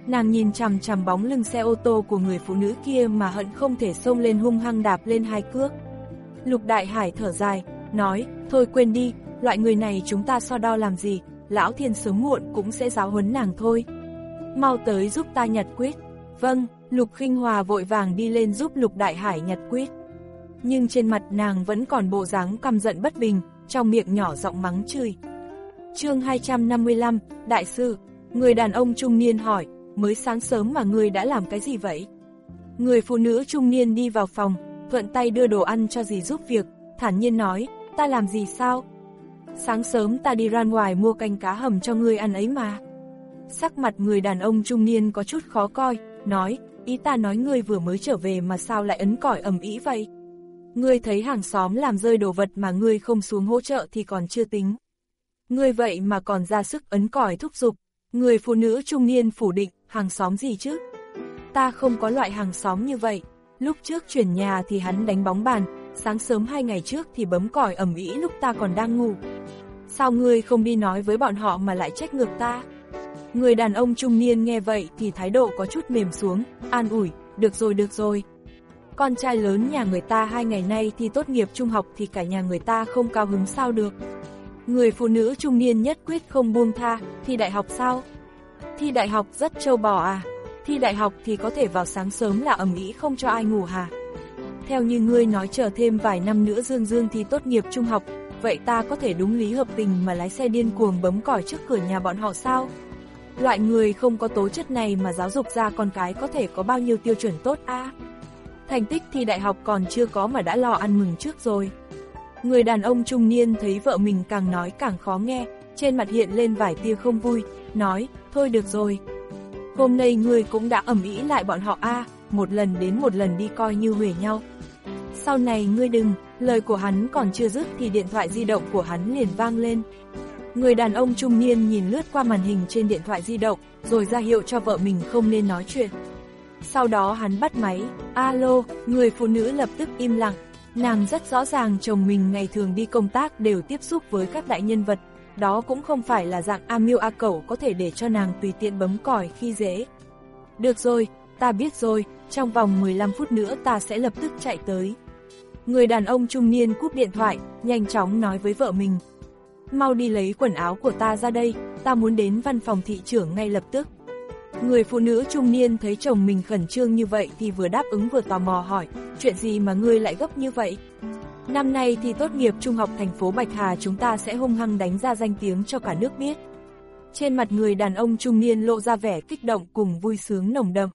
Nàng nhìn chằm chằm bóng lưng xe ô tô của người phụ nữ kia mà hận không thể xông lên hung hăng đạp lên hai cước. Lục Đại Hải thở dài, nói, thôi quên đi, loại người này chúng ta so đo làm gì, Lão Thiên sớm muộn cũng sẽ giáo huấn nàng thôi. Mau tới giúp ta nhặt quýt. Vâng, Lục Khinh Hòa vội vàng đi lên giúp Lục Đại Hải nhặt quýt. Nhưng trên mặt nàng vẫn còn bộ dáng căm giận bất bình, trong miệng nhỏ giọng mắng chửi. Chương hai trăm năm mươi lăm, Đại sư, người đàn ông trung niên hỏi, mới sáng sớm mà ngươi đã làm cái gì vậy? Người phụ nữ trung niên đi vào phòng, thuận tay đưa đồ ăn cho dì giúp việc, thản nhiên nói, ta làm gì sao? Sáng sớm ta đi ra ngoài mua canh cá hầm cho ngươi ăn ấy mà. Sắc mặt người đàn ông trung niên có chút khó coi, nói, ý ta nói ngươi vừa mới trở về mà sao lại ấn còi ầm ĩ vậy? Ngươi thấy hàng xóm làm rơi đồ vật mà ngươi không xuống hỗ trợ thì còn chưa tính. Ngươi vậy mà còn ra sức ấn còi thúc giục. Người phụ nữ trung niên phủ định, hàng xóm gì chứ? Ta không có loại hàng xóm như vậy. Lúc trước chuyển nhà thì hắn đánh bóng bàn, sáng sớm hai ngày trước thì bấm còi ầm ĩ lúc ta còn đang ngủ. Sao ngươi không đi nói với bọn họ mà lại trách ngược ta? Người đàn ông trung niên nghe vậy thì thái độ có chút mềm xuống, an ủi, được rồi được rồi. Con trai lớn nhà người ta hai ngày nay thi tốt nghiệp trung học thì cả nhà người ta không cao hứng sao được. Người phụ nữ trung niên nhất quyết không buông tha, thi đại học sao? Thi đại học rất trâu bò à? Thi đại học thì có thể vào sáng sớm là ầm ĩ không cho ai ngủ hả? Theo như ngươi nói chờ thêm vài năm nữa Dương Dương thi tốt nghiệp trung học, vậy ta có thể đúng lý hợp tình mà lái xe điên cuồng bấm còi trước cửa nhà bọn họ sao? Loại người không có tố chất này mà giáo dục ra con cái có thể có bao nhiêu tiêu chuẩn tốt à? Thành tích thi đại học còn chưa có mà đã lo ăn mừng trước rồi. Người đàn ông trung niên thấy vợ mình càng nói càng khó nghe, trên mặt hiện lên vài tia không vui, nói, thôi được rồi. Hôm nay ngươi cũng đã ầm ĩ lại bọn họ a, à, một lần đến một lần đi coi như huề nhau. Sau này ngươi đừng, lời của hắn còn chưa dứt thì điện thoại di động của hắn liền vang lên. Người đàn ông trung niên nhìn lướt qua màn hình trên điện thoại di động, rồi ra hiệu cho vợ mình không nên nói chuyện. Sau đó hắn bắt máy, alo, người phụ nữ lập tức im lặng. Nàng rất rõ ràng chồng mình ngày thường đi công tác đều tiếp xúc với các đại nhân vật, đó cũng không phải là dạng A Miêu A Cẩu có thể để cho nàng tùy tiện bấm còi khi dễ. Được rồi, ta biết rồi, trong vòng mười lăm phút nữa ta sẽ lập tức chạy tới. Người đàn ông trung niên cúp điện thoại, nhanh chóng nói với vợ mình. Mau đi lấy quần áo của ta ra đây, ta muốn đến văn phòng thị trưởng ngay lập tức. Người phụ nữ trung niên thấy chồng mình khẩn trương như vậy thì vừa đáp ứng vừa tò mò hỏi, chuyện gì mà ngươi lại gấp như vậy? Năm nay thì tốt nghiệp trung học thành phố Bạch Hà chúng ta sẽ hung hăng đánh ra danh tiếng cho cả nước biết. Trên mặt người đàn ông trung niên lộ ra vẻ kích động cùng vui sướng nồng đậm.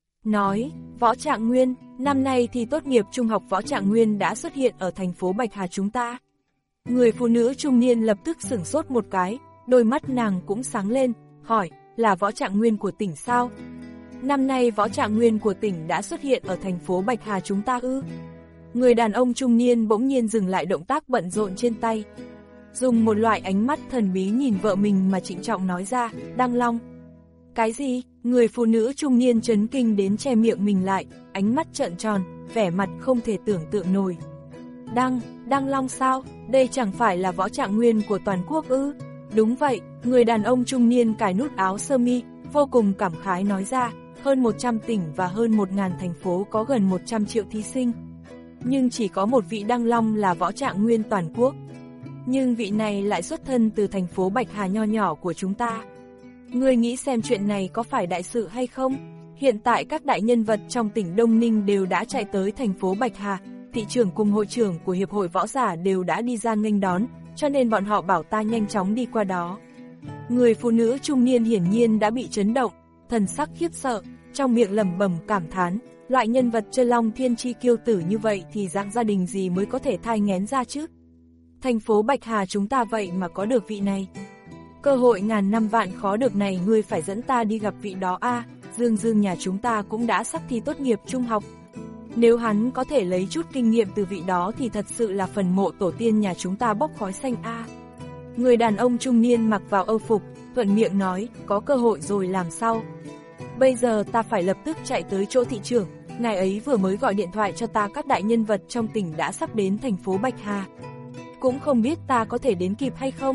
Nói, Võ Trạng Nguyên, năm nay thì tốt nghiệp trung học Võ Trạng Nguyên đã xuất hiện ở thành phố Bạch Hà chúng ta. Người phụ nữ trung niên lập tức sửng sốt một cái, đôi mắt nàng cũng sáng lên, hỏi, là Võ Trạng Nguyên của tỉnh sao? Năm nay Võ Trạng Nguyên của tỉnh đã xuất hiện ở thành phố Bạch Hà chúng ta ư? Người đàn ông trung niên bỗng nhiên dừng lại động tác bận rộn trên tay. Dùng một loại ánh mắt thần bí nhìn vợ mình mà trịnh trọng nói ra, Đăng Long. Cái gì? Người phụ nữ trung niên chấn kinh đến che miệng mình lại, ánh mắt trợn tròn, vẻ mặt không thể tưởng tượng nổi. Đăng, Đăng Long sao? Đây chẳng phải là Võ Trạng Nguyên của toàn quốc ư? Đúng vậy, người đàn ông trung niên cài nút áo sơ mi, vô cùng cảm khái nói ra, hơn một trăm tỉnh và hơn một nghìn thành phố có gần một trăm triệu thí sinh. Nhưng chỉ có một vị Đăng Long là Võ Trạng Nguyên toàn quốc. Nhưng vị này lại xuất thân từ thành phố Bạch Hà nho nhỏ của chúng ta. Ngươi nghĩ xem chuyện này có phải đại sự hay không? Hiện tại các đại nhân vật trong tỉnh Đông Ninh đều đã chạy tới thành phố Bạch Hà, thị trưởng cùng hội trưởng của Hiệp hội Võ giả đều đã đi ra nghênh đón, cho nên bọn họ bảo ta nhanh chóng đi qua đó. Người phụ nữ trung niên hiển nhiên đã bị chấn động, thần sắc khiếp sợ, trong miệng lẩm bẩm cảm thán, loại nhân vật chơi long thiên chi kiêu tử như vậy thì dạng gia đình gì mới có thể thai nghén ra chứ? Thành phố Bạch Hà chúng ta vậy mà có được vị này. Cơ hội ngàn năm vạn khó được này, ngươi phải dẫn ta đi gặp vị đó a. À, Dương Dương nhà chúng ta cũng đã sắp thi tốt nghiệp trung học. Nếu hắn có thể lấy chút kinh nghiệm từ vị đó thì thật sự là phần mộ tổ tiên nhà chúng ta bốc khói xanh a. À. Người đàn ông trung niên mặc vào âu phục, thuận miệng nói, có cơ hội rồi làm sao? Bây giờ ta phải lập tức chạy tới chỗ thị trưởng, ngài ấy vừa mới gọi điện thoại cho ta các đại nhân vật trong tỉnh đã sắp đến thành phố Bạch Hà. Cũng không biết ta có thể đến kịp hay không?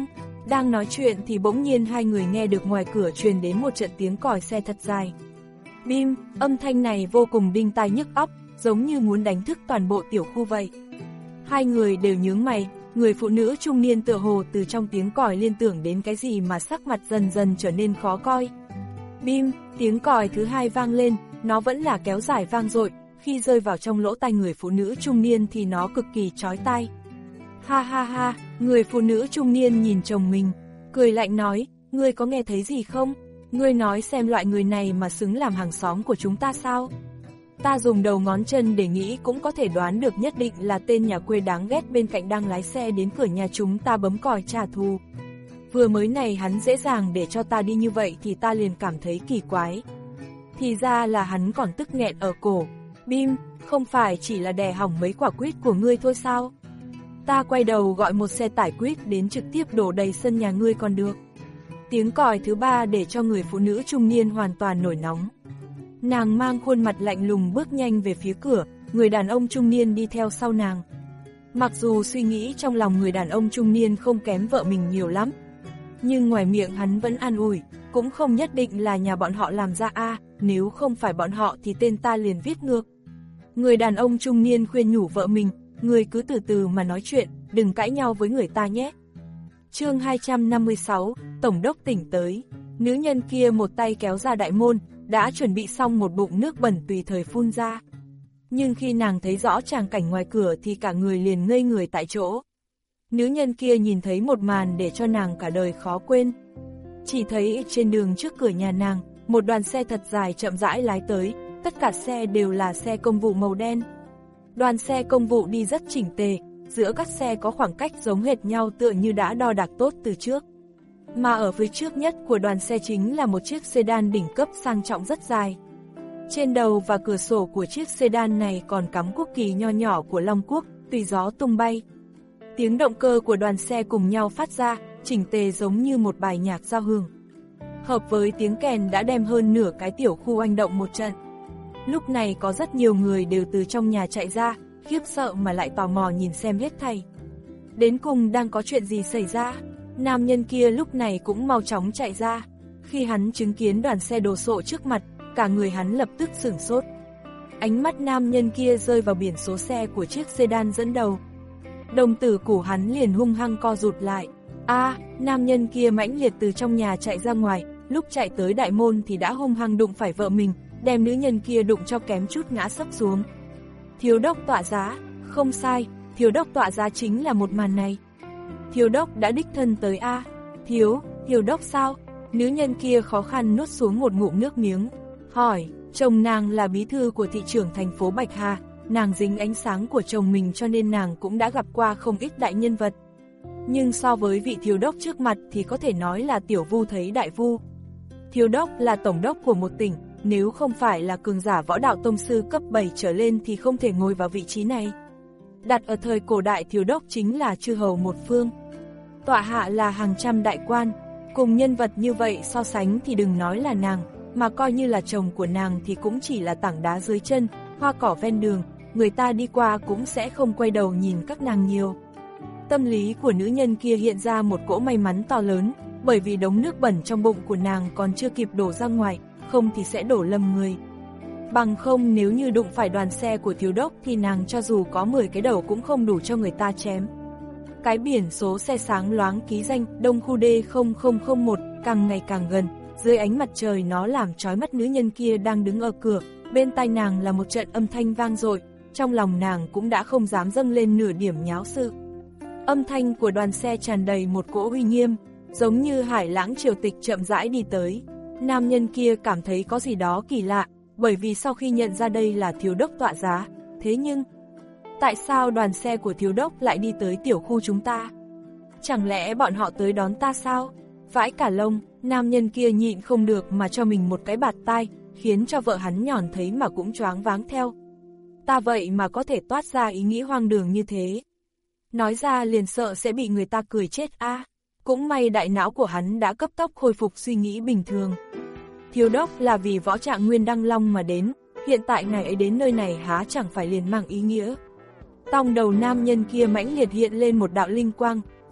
Đang nói chuyện thì bỗng nhiên hai người nghe được ngoài cửa truyền đến một trận tiếng còi xe thật dài. Bim, âm thanh này vô cùng đinh tai nhức óc, giống như muốn đánh thức toàn bộ tiểu khu vậy. Hai người đều nhướng mày, người phụ nữ trung niên tựa hồ từ trong tiếng còi liên tưởng đến cái gì mà sắc mặt dần dần trở nên khó coi. Bim, tiếng còi thứ hai vang lên, nó vẫn là kéo dài vang dội, khi rơi vào trong lỗ tai người phụ nữ trung niên thì nó cực kỳ chói tai. Ha ha ha, người phụ nữ trung niên nhìn chồng mình, cười lạnh nói, ngươi có nghe thấy gì không? Ngươi nói xem loại người này mà xứng làm hàng xóm của chúng ta sao? Ta dùng đầu ngón chân để nghĩ cũng có thể đoán được nhất định là tên nhà quê đáng ghét bên cạnh đang lái xe đến cửa nhà chúng ta bấm còi trả thù. Vừa mới này hắn dễ dàng để cho ta đi như vậy thì ta liền cảm thấy kỳ quái. Thì ra là hắn còn tức nghẹn ở cổ. Bim, không phải chỉ là đè hỏng mấy quả quýt của ngươi thôi sao? Ta quay đầu gọi một xe tải quýt đến trực tiếp đổ đầy sân nhà ngươi còn được. Tiếng còi thứ ba để cho người phụ nữ trung niên hoàn toàn nổi nóng. Nàng mang khuôn mặt lạnh lùng bước nhanh về phía cửa, người đàn ông trung niên đi theo sau nàng. Mặc dù suy nghĩ trong lòng người đàn ông trung niên không kém vợ mình nhiều lắm, nhưng ngoài miệng hắn vẫn an ủi, cũng không nhất định là nhà bọn họ làm ra a, à, nếu không phải bọn họ thì tên ta liền viết ngược. Người đàn ông trung niên khuyên nhủ vợ mình, người cứ từ từ mà nói chuyện, đừng cãi nhau với người ta nhé. Chương hai trăm năm mươi sáu, Tổng đốc tỉnh tới. Nữ nhân kia một tay kéo ra đại môn, đã chuẩn bị xong một bụng nước bẩn tùy thời phun ra. Nhưng khi nàng thấy rõ tràng cảnh ngoài cửa thì cả người liền ngây người tại chỗ. Nữ nhân kia nhìn thấy một màn để cho nàng cả đời khó quên. Chỉ thấy trên đường trước cửa nhà nàng, một đoàn xe thật dài chậm rãi lái tới, tất cả xe đều là xe công vụ màu đen. Đoàn xe công vụ đi rất chỉnh tề, giữa các xe có khoảng cách giống hệt nhau tựa như đã đo đạc tốt từ trước. Mà ở phía trước nhất của đoàn xe chính là một chiếc sedan đỉnh cấp sang trọng rất dài. Trên đầu và cửa sổ của chiếc sedan này còn cắm quốc kỳ nho nhỏ của Long Quốc, tùy gió tung bay. Tiếng động cơ của đoàn xe cùng nhau phát ra, chỉnh tề giống như một bài nhạc giao hưởng. Hợp với tiếng kèn đã đem hơn nửa cái tiểu khu oanh động một trận. Lúc này có rất nhiều người đều từ trong nhà chạy ra, khiếp sợ mà lại tò mò nhìn xem hết thảy. Đến cùng đang có chuyện gì xảy ra? Nam nhân kia lúc này cũng mau chóng chạy ra. Khi hắn chứng kiến đoàn xe đồ sộ trước mặt, cả người hắn lập tức sửng sốt. Ánh mắt nam nhân kia rơi vào biển số xe của chiếc sedan dẫn đầu. Đồng tử của hắn liền hung hăng co rụt lại. A, à, nam nhân kia mãnh liệt từ trong nhà chạy ra ngoài, lúc chạy tới đại môn thì đã hung hăng đụng phải vợ mình, đem nữ nhân kia đụng cho kém chút ngã sấp xuống. Thiếu đốc tọa giá, không sai, thiếu đốc tọa giá chính là một màn này. Thiếu đốc đã đích thân tới a, à? Thiếu, thiếu đốc sao? Nữ nhân kia khó khăn nuốt xuống một ngụm nước miếng, hỏi, chồng nàng là bí thư của thị trưởng thành phố Bạch Hà, nàng dính ánh sáng của chồng mình cho nên nàng cũng đã gặp qua không ít đại nhân vật. Nhưng so với vị thiếu đốc trước mặt thì có thể nói là tiểu vu thấy đại vu. Thiếu đốc là tổng đốc của một tỉnh, nếu không phải là cường giả võ đạo tông sư cấp bảy trở lên thì không thể ngồi vào vị trí này. Đặt ở thời cổ đại thiếu đốc chính là chư hầu một phương. Tọa hạ là hàng trăm đại quan, cùng nhân vật như vậy so sánh thì đừng nói là nàng, mà coi như là chồng của nàng thì cũng chỉ là tảng đá dưới chân, hoa cỏ ven đường, người ta đi qua cũng sẽ không quay đầu nhìn các nàng nhiều. Tâm lý của nữ nhân kia hiện ra một cỗ may mắn to lớn, bởi vì đống nước bẩn trong bụng của nàng còn chưa kịp đổ ra ngoài, không thì sẽ đổ lầm người. Bằng không nếu như đụng phải đoàn xe của thiếu đốc thì nàng cho dù có mười cái đầu cũng không đủ cho người ta chém. Cái biển số xe sáng loáng ký danh Đông Khu D không không không một càng ngày càng gần, dưới ánh mặt trời nó làm chói mắt nữ nhân kia đang đứng ở cửa, bên tai nàng là một trận âm thanh vang dội, trong lòng nàng cũng đã không dám dâng lên nửa điểm nháo sự. Âm thanh của đoàn xe tràn đầy một cỗ uy nghiêm, giống như hải lãng triều tịch chậm rãi đi tới. Nam nhân kia cảm thấy có gì đó kỳ lạ, bởi vì sau khi nhận ra đây là thiếu đốc tọa giá, thế nhưng tại sao đoàn xe của thiếu đốc lại đi tới tiểu khu chúng ta? Chẳng lẽ bọn họ tới đón ta sao? Vãi cả lông, nam nhân kia nhịn không được mà cho mình một cái bạt tai, khiến cho vợ hắn nhòn thấy mà cũng choáng váng theo. Ta vậy mà có thể toát ra ý nghĩ hoang đường như thế. Nói ra liền sợ sẽ bị người ta cười chết a. À, cũng may đại não của hắn đã cấp tốc khôi phục suy nghĩ bình thường. Thiếu đốc là vì võ trạng Nguyên Đăng Long mà đến, hiện tại ngài ấy đến nơi này há chẳng phải liền mang ý nghĩa. Tòng đầu nam nhân kia mãnh liệt hiện lên một đạo linh quang,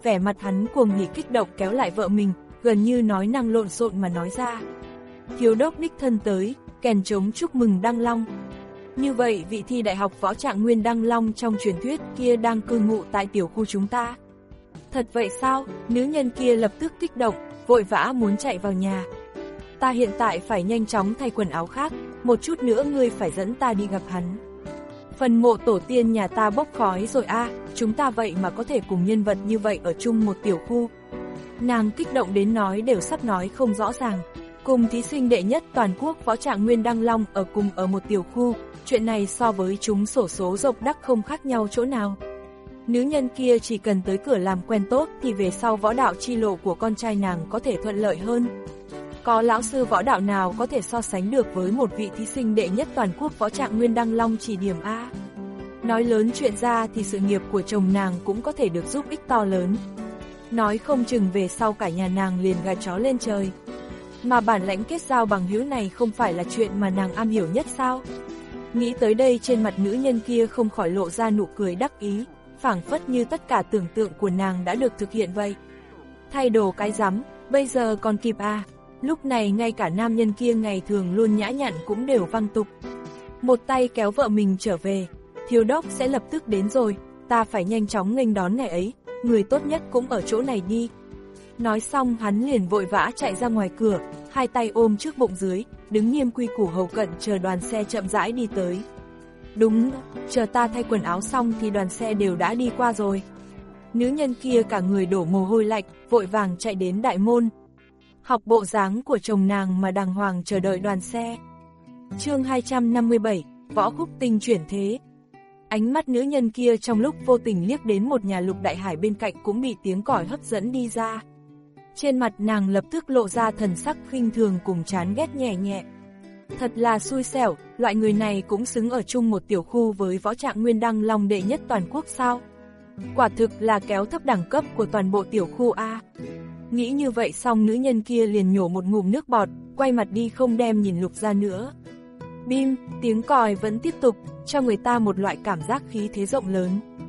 vẻ mặt hắn cuồng hỉ kích động kéo lại vợ mình, gần như nói năng lộn xộn mà nói ra. Thiếu đốc đích thân tới, kèn trống chúc mừng Đăng Long. Như vậy vị thi đại học võ trạng nguyên Đăng Long trong truyền thuyết kia đang cư ngụ tại tiểu khu chúng ta. Thật vậy sao? Nữ nhân kia lập tức kích động, vội vã muốn chạy vào nhà. Ta hiện tại phải nhanh chóng thay quần áo khác, một chút nữa ngươi phải dẫn ta đi gặp hắn. Phần mộ tổ tiên nhà ta bốc khói rồi a, à, chúng ta vậy mà có thể cùng nhân vật như vậy ở chung một tiểu khu. Nàng kích động đến nói đều sắp nói không rõ ràng. Cùng thí sinh đệ nhất toàn quốc võ trạng nguyên Đăng Long ở cùng ở một tiểu khu, chuyện này so với chúng xổ số rộng đắc không khác nhau chỗ nào. Nữ nhân kia chỉ cần tới cửa làm quen tốt thì về sau võ đạo chi lộ của con trai nàng có thể thuận lợi hơn. Có lão sư võ đạo nào có thể so sánh được với một vị thí sinh đệ nhất toàn quốc võ trạng nguyên Đăng Long chỉ điểm A. Nói lớn chuyện ra thì sự nghiệp của chồng nàng cũng có thể được giúp ích to lớn. Nói không chừng về sau cả nhà nàng liền gà chó lên trời. Mà bản lãnh kết giao bằng hữu này không phải là chuyện mà nàng am hiểu nhất sao? Nghĩ tới đây trên mặt nữ nhân kia không khỏi lộ ra nụ cười đắc ý, phảng phất như tất cả tưởng tượng của nàng đã được thực hiện vậy. Thay đồ cái rắm, bây giờ còn kịp à? Lúc này ngay cả nam nhân kia ngày thường luôn nhã nhặn cũng đều văng tục. Một tay kéo vợ mình trở về, thiếu đốc sẽ lập tức đến rồi, ta phải nhanh chóng nghênh đón ngày ấy, người tốt nhất cũng ở chỗ này đi. Nói xong hắn liền vội vã chạy ra ngoài cửa, hai tay ôm trước bụng dưới, đứng nghiêm quy củ hầu cận chờ đoàn xe chậm rãi đi tới. Đúng, chờ ta thay quần áo xong thì đoàn xe đều đã đi qua rồi. Nữ nhân kia cả người đổ mồ hôi lạnh, vội vàng chạy đến đại môn. Học bộ dáng của chồng nàng mà đàng hoàng chờ đợi đoàn xe. Chương hai trăm năm mươi bảy, Võ Khúc Tinh chuyển thế. Ánh mắt nữ nhân kia trong lúc vô tình liếc đến một nhà Lục Đại Hải bên cạnh cũng bị tiếng còi hấp dẫn đi ra. Trên mặt nàng lập tức lộ ra thần sắc khinh thường cùng chán ghét nhẹ nhẹ. Thật là xui xẻo, loại người này cũng xứng ở chung một tiểu khu với võ trạng nguyên Đăng Long đệ nhất toàn quốc sao? Quả thực là kéo thấp đẳng cấp của toàn bộ tiểu khu A. Nghĩ như vậy xong nữ nhân kia liền nhổ một ngụm nước bọt, quay mặt đi không đem nhìn Lục ra nữa. Bim, tiếng còi vẫn tiếp tục, cho người ta một loại cảm giác khí thế rộng lớn.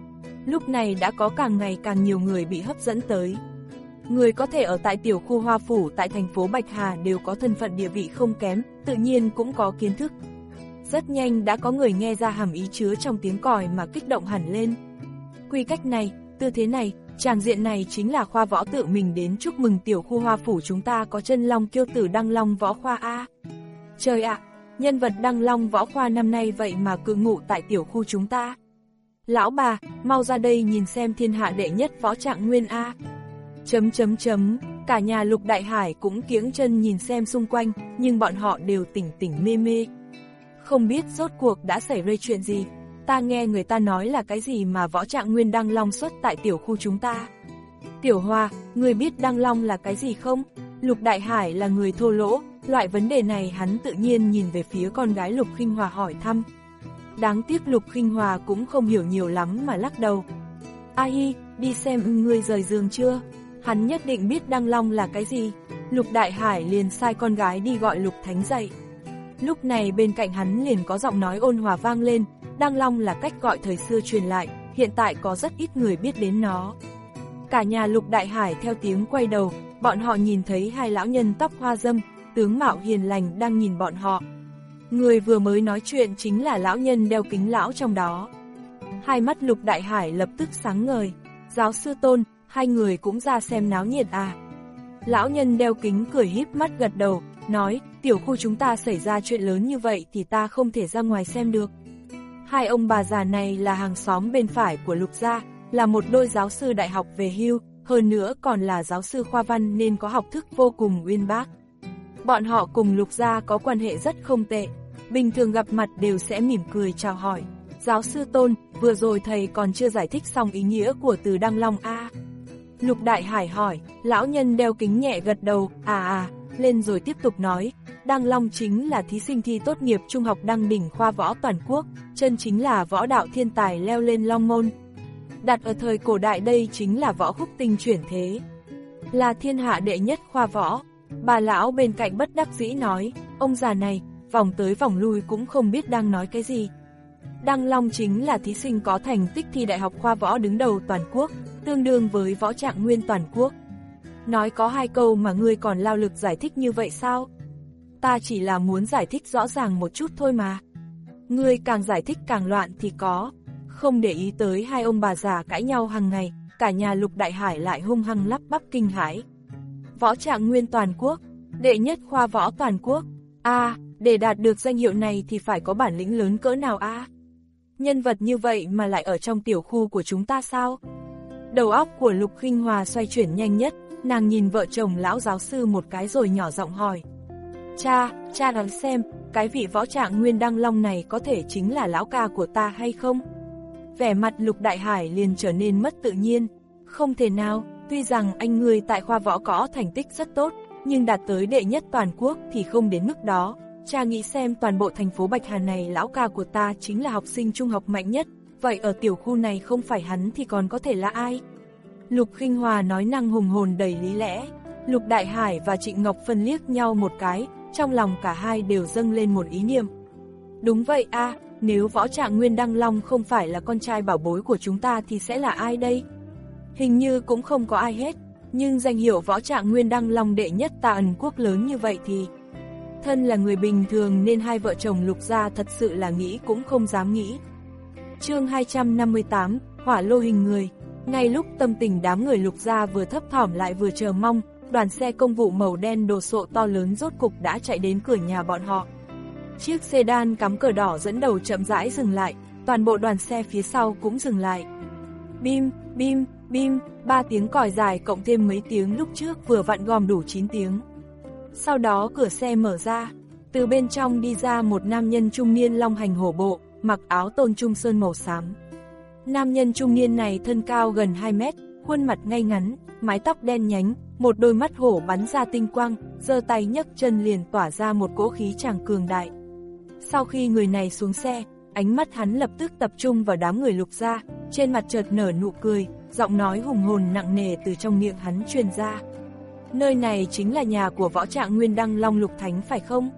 Lúc này đã có càng ngày càng nhiều người bị hấp dẫn tới. Người có thể ở tại tiểu khu Hoa Phủ tại thành phố Bạch Hà đều có thân phận địa vị không kém, tự nhiên cũng có kiến thức. Rất nhanh đã có người nghe ra hàm ý chứa trong tiếng còi mà kích động hẳn lên. Quy cách này, tư thế này, tràng diện này chính là khoa võ tự mình đến chúc mừng tiểu khu Hoa Phủ chúng ta có chân long kiêu tử Đăng Long võ khoa A. Trời ạ, nhân vật Đăng Long võ khoa năm nay vậy mà cư ngụ tại tiểu khu chúng ta. Lão bà, mau ra đây nhìn xem thiên hạ đệ nhất võ trạng nguyên A. Chấm chấm chấm, cả nhà Lục Đại Hải cũng kiếng chân nhìn xem xung quanh, nhưng bọn họ đều tỉnh tỉnh mê mê. Không biết rốt cuộc đã xảy ra chuyện gì, ta nghe người ta nói là cái gì mà võ trạng nguyên Đăng Long xuất tại tiểu khu chúng ta. Tiểu Hoa, người biết Đăng Long là cái gì không? Lục Đại Hải là người thô lỗ, loại vấn đề này hắn tự nhiên nhìn về phía con gái Lục Khinh Hòa hỏi thăm. Đáng tiếc Lục Khinh Hòa cũng không hiểu nhiều lắm mà lắc đầu. A hi, đi xem ngươi rời giường chưa? Hắn nhất định biết Đăng Long là cái gì. Lục Đại Hải liền sai con gái đi gọi Lục Thánh dậy. Lúc này bên cạnh hắn liền có giọng nói ôn hòa vang lên. Đăng Long là cách gọi thời xưa truyền lại, hiện tại có rất ít người biết đến nó. Cả nhà Lục Đại Hải theo tiếng quay đầu, bọn họ nhìn thấy hai lão nhân tóc hoa râm, tướng mạo hiền lành đang nhìn bọn họ. Người vừa mới nói chuyện chính là lão nhân đeo kính lão trong đó. Hai mắt Lục Đại Hải lập tức sáng ngời. Giáo sư Tôn, hai người cũng ra xem náo nhiệt à? Lão nhân đeo kính cười híp mắt gật đầu, nói, tiểu khu chúng ta xảy ra chuyện lớn như vậy thì ta không thể ra ngoài xem được. Hai ông bà già này là hàng xóm bên phải của Lục gia, là một đôi giáo sư đại học về hưu, hơn nữa còn là giáo sư khoa văn nên có học thức vô cùng uyên bác. Bọn họ cùng Lục gia có quan hệ rất không tệ, bình thường gặp mặt đều sẽ mỉm cười chào hỏi. Giáo sư Tôn, vừa rồi thầy còn chưa giải thích xong ý nghĩa của từ Đăng Long A. Lục Đại Hải hỏi, lão nhân đeo kính nhẹ gật đầu, à à, lên rồi tiếp tục nói, Đăng Long chính là thí sinh thi tốt nghiệp trung học đăng đỉnh khoa võ toàn quốc, chân chính là võ đạo thiên tài leo lên long môn. Đặt ở thời cổ đại đây chính là Võ Khúc Tinh chuyển thế, là thiên hạ đệ nhất khoa võ. Bà lão bên cạnh bất đắc dĩ nói, ông già này, vòng tới vòng lui cũng không biết đang nói cái gì. Đăng Long chính là thí sinh có thành tích thi đại học khoa võ đứng đầu toàn quốc, tương đương với võ trạng nguyên toàn quốc. Nói có hai câu mà ngươi còn lao lực giải thích như vậy sao? Ta chỉ là muốn giải thích rõ ràng một chút thôi mà. Ngươi càng giải thích càng loạn thì có. Không để ý tới hai ông bà già cãi nhau hàng ngày, cả nhà Lục Đại Hải lại hung hăng lắp bắp kinh hãi. Võ trạng nguyên toàn quốc, đệ nhất khoa võ toàn quốc. A, à, để đạt được danh hiệu này thì phải có bản lĩnh lớn cỡ nào a? À? Nhân vật như vậy mà lại ở trong tiểu khu của chúng ta sao? Đầu óc của Lục Khinh Hòa xoay chuyển nhanh nhất, nàng nhìn vợ chồng lão giáo sư một cái rồi nhỏ giọng hỏi. Cha, cha nói xem, cái vị võ trạng nguyên đăng long này có thể chính là lão ca của ta hay không? Vẻ mặt Lục Đại Hải liền trở nên mất tự nhiên. Không thể nào, tuy rằng anh ngươi tại khoa võ có thành tích rất tốt, nhưng đạt tới đệ nhất toàn quốc thì không đến mức đó. Cha nghĩ xem toàn bộ thành phố Bạch Hà này lão ca của ta chính là học sinh trung học mạnh nhất, vậy ở tiểu khu này không phải hắn thì còn có thể là ai? Lục Khinh Hòa nói năng hùng hồn đầy lý lẽ. Lục Đại Hải và Trịnh Ngọc Phân liếc nhau một cái, trong lòng cả hai đều dâng lên một ý niệm. Đúng vậy a, à, nếu võ trạng nguyên đăng long không phải là con trai bảo bối của chúng ta thì sẽ là ai đây? Hình như cũng không có ai hết, nhưng danh hiệu võ trạng nguyên đăng long đệ nhất ta ẩn quốc lớn như vậy thì... Thân là người bình thường nên hai vợ chồng Lục gia thật sự là nghĩ cũng không dám nghĩ. Chương hai trăm năm mươi tám, hỏa lô hình người. Ngay lúc tâm tình đám người Lục gia vừa thấp thỏm lại vừa chờ mong, đoàn xe công vụ màu đen đồ sộ to lớn rốt cục đã chạy đến cửa nhà bọn họ. Chiếc sedan cắm cờ đỏ dẫn đầu chậm rãi dừng lại, toàn bộ đoàn xe phía sau cũng dừng lại. Bim, bim, bim, ba tiếng còi dài cộng thêm mấy tiếng lúc trước vừa vặn gom đủ chín tiếng. Sau đó cửa xe mở ra, từ bên trong đi ra một nam nhân trung niên long hành hổ bộ, mặc áo tôn trung sơn màu xám. Nam nhân trung niên này thân cao gần hai mét, khuôn mặt ngay ngắn, mái tóc đen nhánh, một đôi mắt hổ bắn ra tinh quang, giơ tay nhấc chân liền tỏa ra một cỗ khí chàng cường đại. Sau khi người này xuống xe, ánh mắt hắn lập tức tập trung vào đám người Lục gia, trên mặt chợt nở nụ cười, giọng nói hùng hồn nặng nề từ trong miệng hắn truyền ra. Nơi này chính là nhà của võ trạng nguyên đăng long Lục Thánh phải không?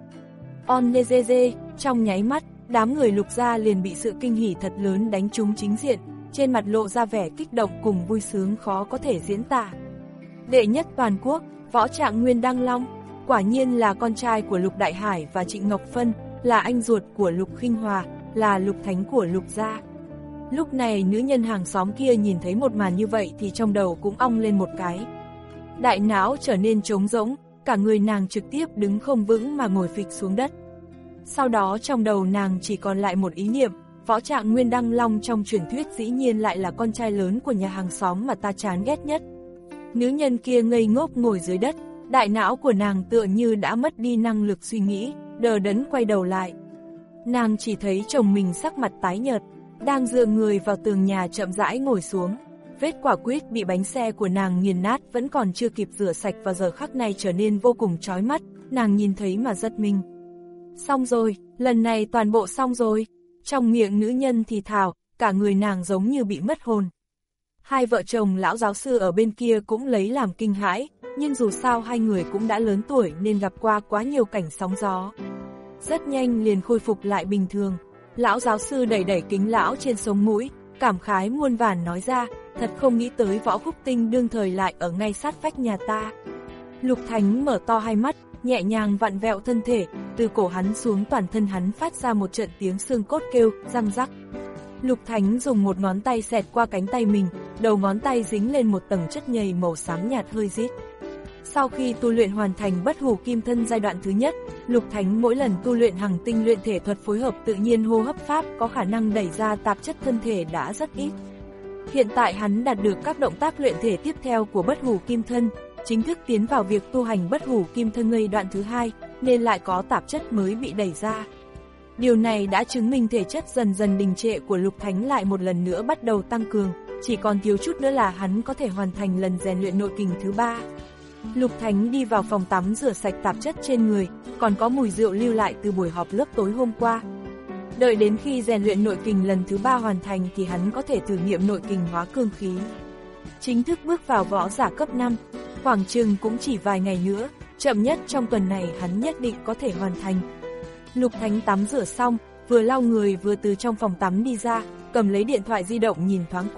On nê dê dê, trong nháy mắt, đám người Lục gia liền bị sự kinh hỉ thật lớn đánh trúng chính diện, trên mặt lộ ra vẻ kích động cùng vui sướng khó có thể diễn tả. Đệ nhất toàn quốc, võ trạng nguyên đăng long, quả nhiên là con trai của Lục Đại Hải và Trịnh Ngọc Phân, là anh ruột của Lục Khinh Hòa, là Lục Thánh của Lục gia. Lúc này nữ nhân hàng xóm kia nhìn thấy một màn như vậy thì trong đầu cũng ong lên một cái. Đại não trở nên trống rỗng, cả người nàng trực tiếp đứng không vững mà ngồi phịch xuống đất. Sau đó trong đầu nàng chỉ còn lại một ý niệm, võ trạng nguyên đăng long trong truyền thuyết dĩ nhiên lại là con trai lớn của nhà hàng xóm mà ta chán ghét nhất. Nữ nhân kia ngây ngốc ngồi dưới đất, đại não của nàng tựa như đã mất đi năng lực suy nghĩ, đờ đẫn quay đầu lại. Nàng chỉ thấy chồng mình sắc mặt tái nhợt, đang dựa người vào tường nhà chậm rãi ngồi xuống. Vết quả quýt bị bánh xe của nàng nghiền nát vẫn còn chưa kịp rửa sạch và giờ khắc này trở nên vô cùng chói mắt, nàng nhìn thấy mà giật mình. Xong rồi, lần này toàn bộ xong rồi. Trong miệng nữ nhân thì thào, cả người nàng giống như bị mất hồn. Hai vợ chồng lão giáo sư ở bên kia cũng lấy làm kinh hãi, nhưng dù sao hai người cũng đã lớn tuổi nên gặp qua quá nhiều cảnh sóng gió. Rất nhanh liền khôi phục lại bình thường. Lão giáo sư đẩy đẩy kính lão trên sống mũi, cảm khái muôn vàn nói ra, thật không nghĩ tới Võ Khúc Tinh đương thời lại ở ngay sát vách nhà ta. Lục Thánh mở to hai mắt, nhẹ nhàng vặn vẹo thân thể, từ cổ hắn xuống toàn thân hắn phát ra một trận tiếng xương cốt kêu, răng rắc. Lục Thánh dùng một ngón tay xẹt qua cánh tay mình, đầu ngón tay dính lên một tầng chất nhầy màu xám nhạt hơi rít. Sau khi tu luyện hoàn thành bất hủ kim thân giai đoạn thứ nhất, Lục Thánh mỗi lần tu luyện hằng tinh luyện thể thuật phối hợp tự nhiên hô hấp pháp có khả năng đẩy ra tạp chất thân thể đã rất ít. Hiện tại hắn đạt được các động tác luyện thể tiếp theo của bất hủ kim thân, chính thức tiến vào việc tu hành bất hủ kim thân giai đoạn thứ hai, nên lại có tạp chất mới bị đẩy ra. Điều này đã chứng minh thể chất dần dần đình trệ của Lục Thánh lại một lần nữa bắt đầu tăng cường, chỉ còn thiếu chút nữa là hắn có thể hoàn thành lần rèn luyện nội kình thứ ba. Lục Thánh đi vào phòng tắm rửa sạch tạp chất trên người, còn có mùi rượu lưu lại từ buổi họp lớp tối hôm qua. Đợi đến khi rèn luyện nội kình lần thứ ba hoàn thành thì hắn có thể thử nghiệm nội kình hóa cương khí. Chính thức bước vào võ giả cấp năm, khoảng chừng cũng chỉ vài ngày nữa, chậm nhất trong tuần này hắn nhất định có thể hoàn thành. Lục Thánh tắm rửa xong, vừa lau người vừa từ trong phòng tắm đi ra, cầm lấy điện thoại di động nhìn thoáng qua,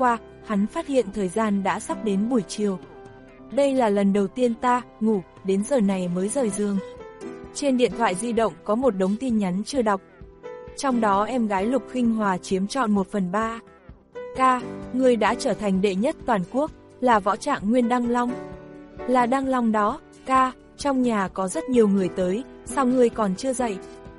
hắn phát hiện thời gian đã sắp đến buổi chiều. Đây là lần đầu tiên ta ngủ, đến giờ này mới rời giường. Trên điện thoại di động có một đống tin nhắn chưa đọc. Trong đó em gái Lục Khinh Hòa chiếm trọn một phần ba. Ca, ngươi đã trở thành đệ nhất toàn quốc, là võ trạng nguyên Đăng Long. Là Đăng Long đó, ca, trong nhà có rất nhiều người tới, sao ngươi còn chưa dậy?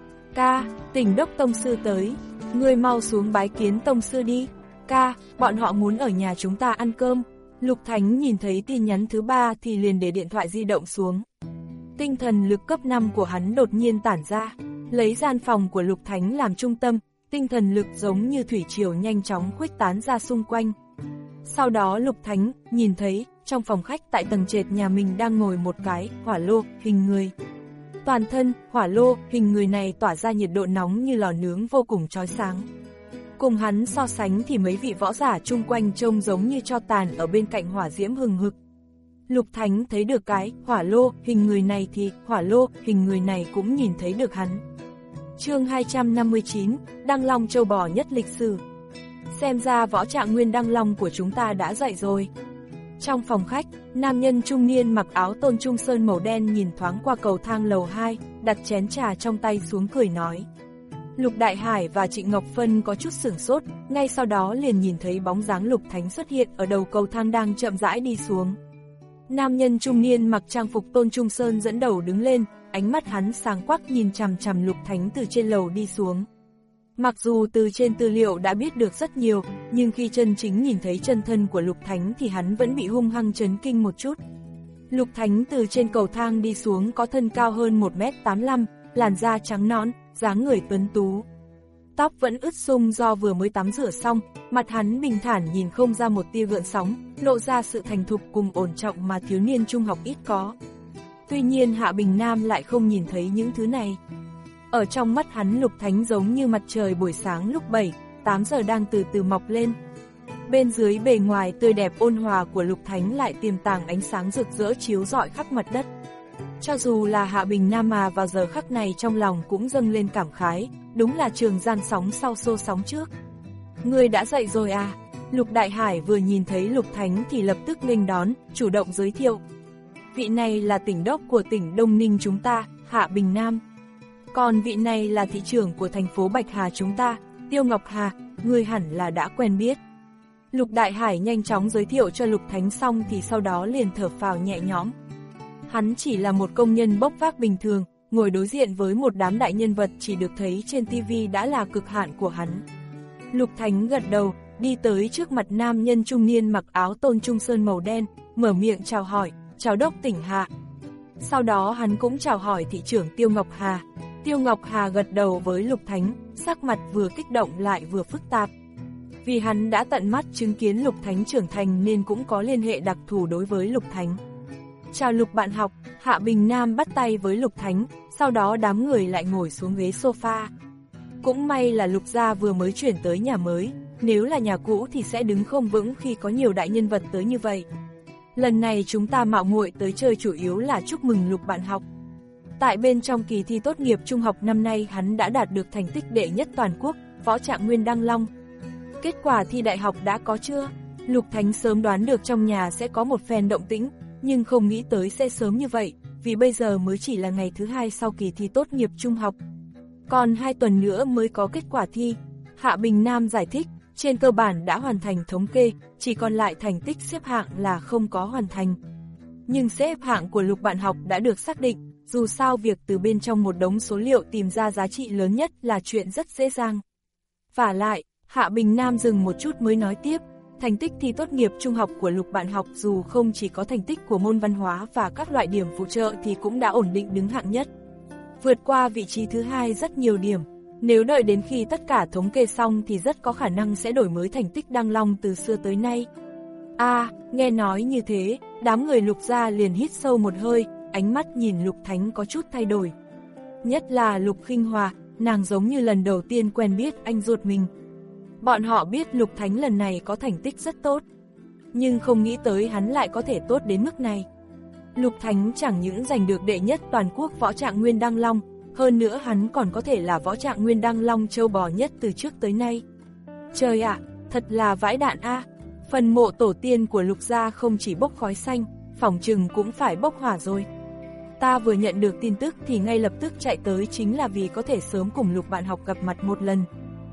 Ca, Tỉnh Đốc Tông Sư tới, ngươi mau xuống bái kiến Tông Sư đi. Ca, bọn họ muốn ở nhà chúng ta ăn cơm. Lục Thánh nhìn thấy tin nhắn thứ ba thì liền để điện thoại di động xuống. Tinh thần lực cấp năm của hắn đột nhiên tản ra, lấy gian phòng của Lục Thánh làm trung tâm, tinh thần lực giống như thủy triều nhanh chóng khuếch tán ra xung quanh. Sau đó Lục Thánh nhìn thấy, trong phòng khách tại tầng trệt nhà mình đang ngồi một cái hỏa lô hình người. Toàn thân, hỏa lô hình người này tỏa ra nhiệt độ nóng như lò nướng vô cùng chói sáng. Cùng hắn so sánh thì mấy vị võ giả chung quanh trông giống như tro tàn ở bên cạnh hỏa diễm hừng hực. Lục Thánh thấy được cái hỏa lô hình người này thì hỏa lô hình người này cũng nhìn thấy được hắn. Chương hai trăm năm mươi chín, Đăng Long châu bò nhất lịch sử. Xem ra võ trạng nguyên Đăng Long của chúng ta đã dậy rồi. Trong phòng khách, nam nhân trung niên mặc áo tôn trung sơn màu đen nhìn thoáng qua cầu thang lầu hai, đặt chén trà trong tay xuống cười nói. Lục Đại Hải và Trịnh Ngọc Phân có chút sửng sốt, ngay sau đó liền nhìn thấy bóng dáng Lục Thánh xuất hiện ở đầu cầu thang đang chậm rãi đi xuống. Nam nhân trung niên mặc trang phục tôn trung sơn dẫn đầu đứng lên, ánh mắt hắn sáng quắc nhìn chằm chằm Lục Thánh từ trên lầu đi xuống. Mặc dù từ trên tư liệu đã biết được rất nhiều, nhưng khi chân chính nhìn thấy chân thân của Lục Thánh thì hắn vẫn bị hung hăng chấn kinh một chút. Lục Thánh từ trên cầu thang đi xuống có thân cao hơn một mét tám mươi lăm, làn da trắng nõn, dáng người tuấn tú. Tóc vẫn ướt sũng do vừa mới tắm rửa xong, mặt hắn bình thản nhìn không ra một tia gợn sóng, lộ ra sự thành thục cùng ổn trọng mà thiếu niên trung học ít có. Tuy nhiên Hạ Bình Nam lại không nhìn thấy những thứ này. Ở trong mắt hắn Lục Thánh giống như mặt trời buổi sáng lúc bảy, tám giờ đang từ từ mọc lên. Bên dưới bề ngoài tươi đẹp ôn hòa của Lục Thánh lại tiềm tàng ánh sáng rực rỡ chiếu rọi khắp mặt đất. Cho dù là Hạ Bình Nam mà vào giờ khắc này trong lòng cũng dâng lên cảm khái, đúng là trường gian sóng sau xô sóng trước. Ngươi đã dậy rồi à? Lục Đại Hải vừa nhìn thấy Lục Thánh thì lập tức nghênh đón, chủ động giới thiệu. Vị này là tỉnh đốc của tỉnh Đông Ninh chúng ta, Hạ Bình Nam. Còn vị này là thị trưởng của thành phố Bạch Hà chúng ta, Tiêu Ngọc Hà, ngươi hẳn là đã quen biết. Lục Đại Hải nhanh chóng giới thiệu cho Lục Thánh xong thì sau đó liền thở phào nhẹ nhõm. Hắn chỉ là một công nhân bốc vác bình thường, ngồi đối diện với một đám đại nhân vật chỉ được thấy trên ti vi đã là cực hạn của hắn. Lục Thánh gật đầu, đi tới trước mặt nam nhân trung niên mặc áo tôn trung sơn màu đen, mở miệng chào hỏi, chào đốc tỉnh Hạ. Sau đó hắn cũng chào hỏi thị trưởng Tiêu Ngọc Hà. Tiêu Ngọc Hà gật đầu với Lục Thánh, sắc mặt vừa kích động lại vừa phức tạp. Vì hắn đã tận mắt chứng kiến Lục Thánh trưởng thành nên cũng có liên hệ đặc thù đối với Lục Thánh. Chào Lục bạn học, Hạ Bình Nam bắt tay với Lục Thánh, sau đó đám người lại ngồi xuống ghế sofa. Cũng may là Lục gia vừa mới chuyển tới nhà mới, nếu là nhà cũ thì sẽ đứng không vững khi có nhiều đại nhân vật tới như vậy. Lần này chúng ta mạo muội tới chơi chủ yếu là chúc mừng Lục bạn học. Tại bên trong kỳ thi tốt nghiệp trung học năm nay hắn đã đạt được thành tích đệ nhất toàn quốc, võ trạng nguyên Đăng Long. Kết quả thi đại học đã có chưa? Lục Thánh sớm đoán được trong nhà sẽ có một phen động tĩnh, nhưng không nghĩ tới sẽ sớm như vậy, vì bây giờ mới chỉ là ngày thứ hai sau kỳ thi tốt nghiệp trung học. Còn hai tuần nữa mới có kết quả thi. Hạ Bình Nam giải thích, trên cơ bản đã hoàn thành thống kê, chỉ còn lại thành tích xếp hạng là không có hoàn thành. Nhưng xếp hạng của Lục bạn học đã được xác định, dù sao việc từ bên trong một đống số liệu tìm ra giá trị lớn nhất là chuyện rất dễ dàng. Vả lại, Hạ Bình Nam dừng một chút mới nói tiếp, thành tích thi tốt nghiệp trung học của Lục bạn học dù không chỉ có thành tích của môn văn hóa và các loại điểm phụ trợ thì cũng đã ổn định đứng hạng nhất. Vượt qua vị trí thứ hai rất nhiều điểm, nếu đợi đến khi tất cả thống kê xong thì rất có khả năng sẽ đổi mới thành tích Đăng Long từ xưa tới nay. À, nghe nói như thế, đám người Lục gia liền hít sâu một hơi, ánh mắt nhìn Lục Thánh có chút thay đổi. Nhất là Lục Khinh Hòa, nàng giống như lần đầu tiên quen biết anh ruột mình. Bọn họ biết Lục Thánh lần này có thành tích rất tốt, nhưng không nghĩ tới hắn lại có thể tốt đến mức này. Lục Thánh chẳng những giành được đệ nhất toàn quốc võ trạng nguyên Đăng Long, hơn nữa hắn còn có thể là võ trạng nguyên Đăng Long châu bò nhất từ trước tới nay. Trời ạ, thật là vãi đạn a. Phần mộ tổ tiên của Lục gia không chỉ bốc khói xanh, phỏng chừng cũng phải bốc hỏa rồi. Ta vừa nhận được tin tức thì ngay lập tức chạy tới chính là vì có thể sớm cùng Lục bạn học gặp mặt một lần.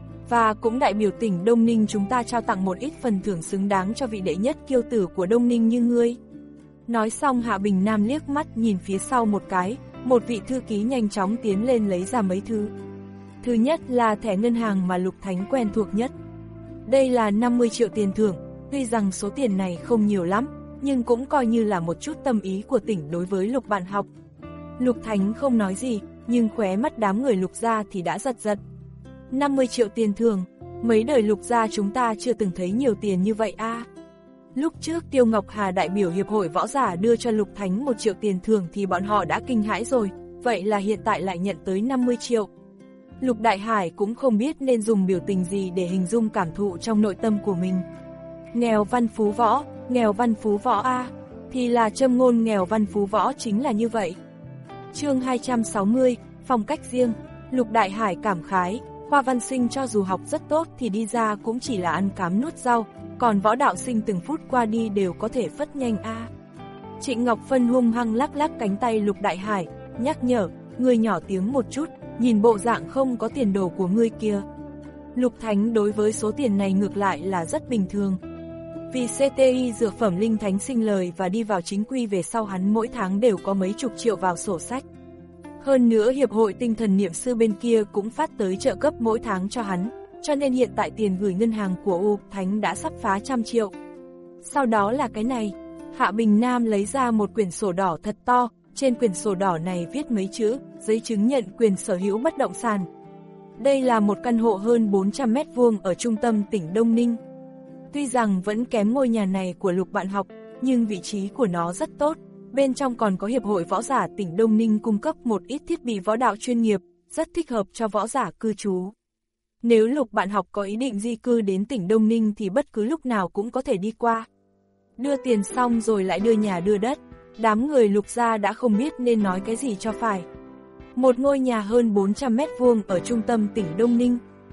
Và cũng đại biểu tỉnh Đông Ninh chúng ta trao tặng một ít phần thưởng xứng đáng cho vị đệ nhất kiêu tử của Đông Ninh như ngươi. Nói xong Hạ Bình Nam liếc mắt nhìn phía sau một cái, một vị thư ký nhanh chóng tiến lên lấy ra mấy thứ. Thứ nhất là thẻ ngân hàng mà Lục Thánh quen thuộc nhất. Đây là năm mươi triệu tiền thưởng, tuy rằng số tiền này không nhiều lắm, nhưng cũng coi như là một chút tâm ý của tỉnh đối với Lục bạn học. Lục Thánh không nói gì, nhưng khóe mắt đám người Lục gia thì đã giật giật. năm mươi triệu tiền thưởng, mấy đời Lục gia chúng ta chưa từng thấy nhiều tiền như vậy a. À. Lúc trước Tiêu Ngọc Hà đại biểu hiệp hội võ giả đưa cho Lục Thánh một triệu tiền thưởng thì bọn họ đã kinh hãi rồi, vậy là hiện tại lại nhận tới năm mươi triệu. Lục Đại Hải cũng không biết nên dùng biểu tình gì để hình dung cảm thụ trong nội tâm của mình. Nghèo văn phú võ, nghèo văn phú võ a, à, thì là châm ngôn nghèo văn phú võ chính là như vậy. Chương hai trăm sáu mươi, phong cách riêng. Lục Đại Hải cảm khái, khoa văn sinh cho dù học rất tốt thì đi ra cũng chỉ là ăn cám nuốt rau, còn võ đạo sinh từng phút qua đi đều có thể phất nhanh a. À. Trịnh Ngọc Phân hung hăng lắc lắc cánh tay Lục Đại Hải, nhắc nhở, ngươi nhỏ tiếng một chút, nhìn bộ dạng không có tiền đồ của ngươi kia. Lục Thánh đối với số tiền này ngược lại là rất bình thường. Vì xê tê i dược phẩm linh thánh sinh lời và đi vào chính quy về sau hắn mỗi tháng đều có mấy chục triệu vào sổ sách. Hơn nữa hiệp hội tinh thần niệm sư bên kia cũng phát tới trợ cấp mỗi tháng cho hắn, cho nên hiện tại tiền gửi ngân hàng của U Thánh đã sắp phá trăm triệu. Sau đó là cái này, Hạ Bình Nam lấy ra một quyển sổ đỏ thật to, trên quyển sổ đỏ này viết mấy chữ, giấy chứng nhận quyền sở hữu bất động sản. Đây là một căn hộ hơn bốn trăm mét vuông ở trung tâm tỉnh Đông Ninh. Tuy rằng vẫn kém ngôi nhà này của Lục bạn học, nhưng vị trí của nó rất tốt. Bên trong còn có Hiệp hội Võ giả tỉnh Đông Ninh cung cấp một ít thiết bị võ đạo chuyên nghiệp, rất thích hợp cho võ giả cư trú. Nếu Lục bạn học có ý định di cư đến tỉnh Đông Ninh thì bất cứ lúc nào cũng có thể đi qua. Đưa tiền xong rồi lại đưa nhà đưa đất, đám người Lục gia đã không biết nên nói cái gì cho phải. Một ngôi nhà hơn bốn trăm mét vuông ở trung tâm tỉnh Đông Ninh.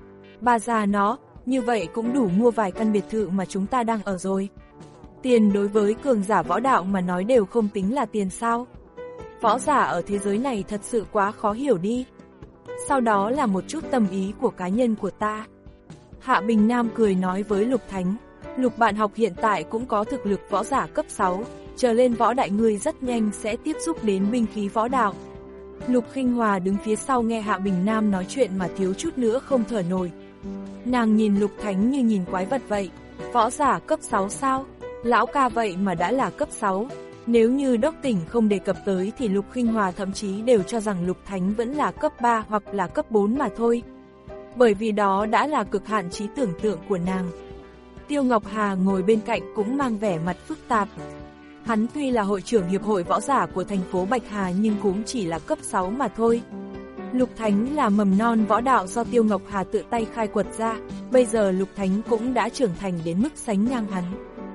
Bà già nó, như vậy cũng đủ mua vài căn biệt thự mà chúng ta đang ở rồi. Tiền đối với cường giả võ đạo mà nói đều không tính là tiền sao. Võ giả ở thế giới này thật sự quá khó hiểu đi. Sau đó là một chút tâm ý của cá nhân của ta. Hạ Bình Nam cười nói với Lục Thánh, Lục bạn học hiện tại cũng có thực lực võ giả cấp sáu, trở lên võ đại ngươi rất nhanh sẽ tiếp xúc đến binh khí võ đạo. Lục Khinh Hòa đứng phía sau nghe Hạ Bình Nam nói chuyện mà thiếu chút nữa không thở nổi. Nàng nhìn Lục Thánh như nhìn quái vật vậy, võ giả cấp sáu sao? Lão ca vậy mà đã là cấp sáu. Nếu như Đốc Tỉnh không đề cập tới thì Lục Khinh Hòa thậm chí đều cho rằng Lục Thánh vẫn là cấp ba hoặc là cấp bốn mà thôi. Bởi vì đó đã là cực hạn trí tưởng tượng của nàng. Tiêu Ngọc Hà ngồi bên cạnh cũng mang vẻ mặt phức tạp. Hắn tuy là hội trưởng hiệp hội võ giả của thành phố Bạch Hà nhưng cũng chỉ là cấp sáu mà thôi. Lục Thánh là mầm non võ đạo do Tiêu Ngọc Hà tự tay khai quật ra, bây giờ Lục Thánh cũng đã trưởng thành đến mức sánh ngang hắn.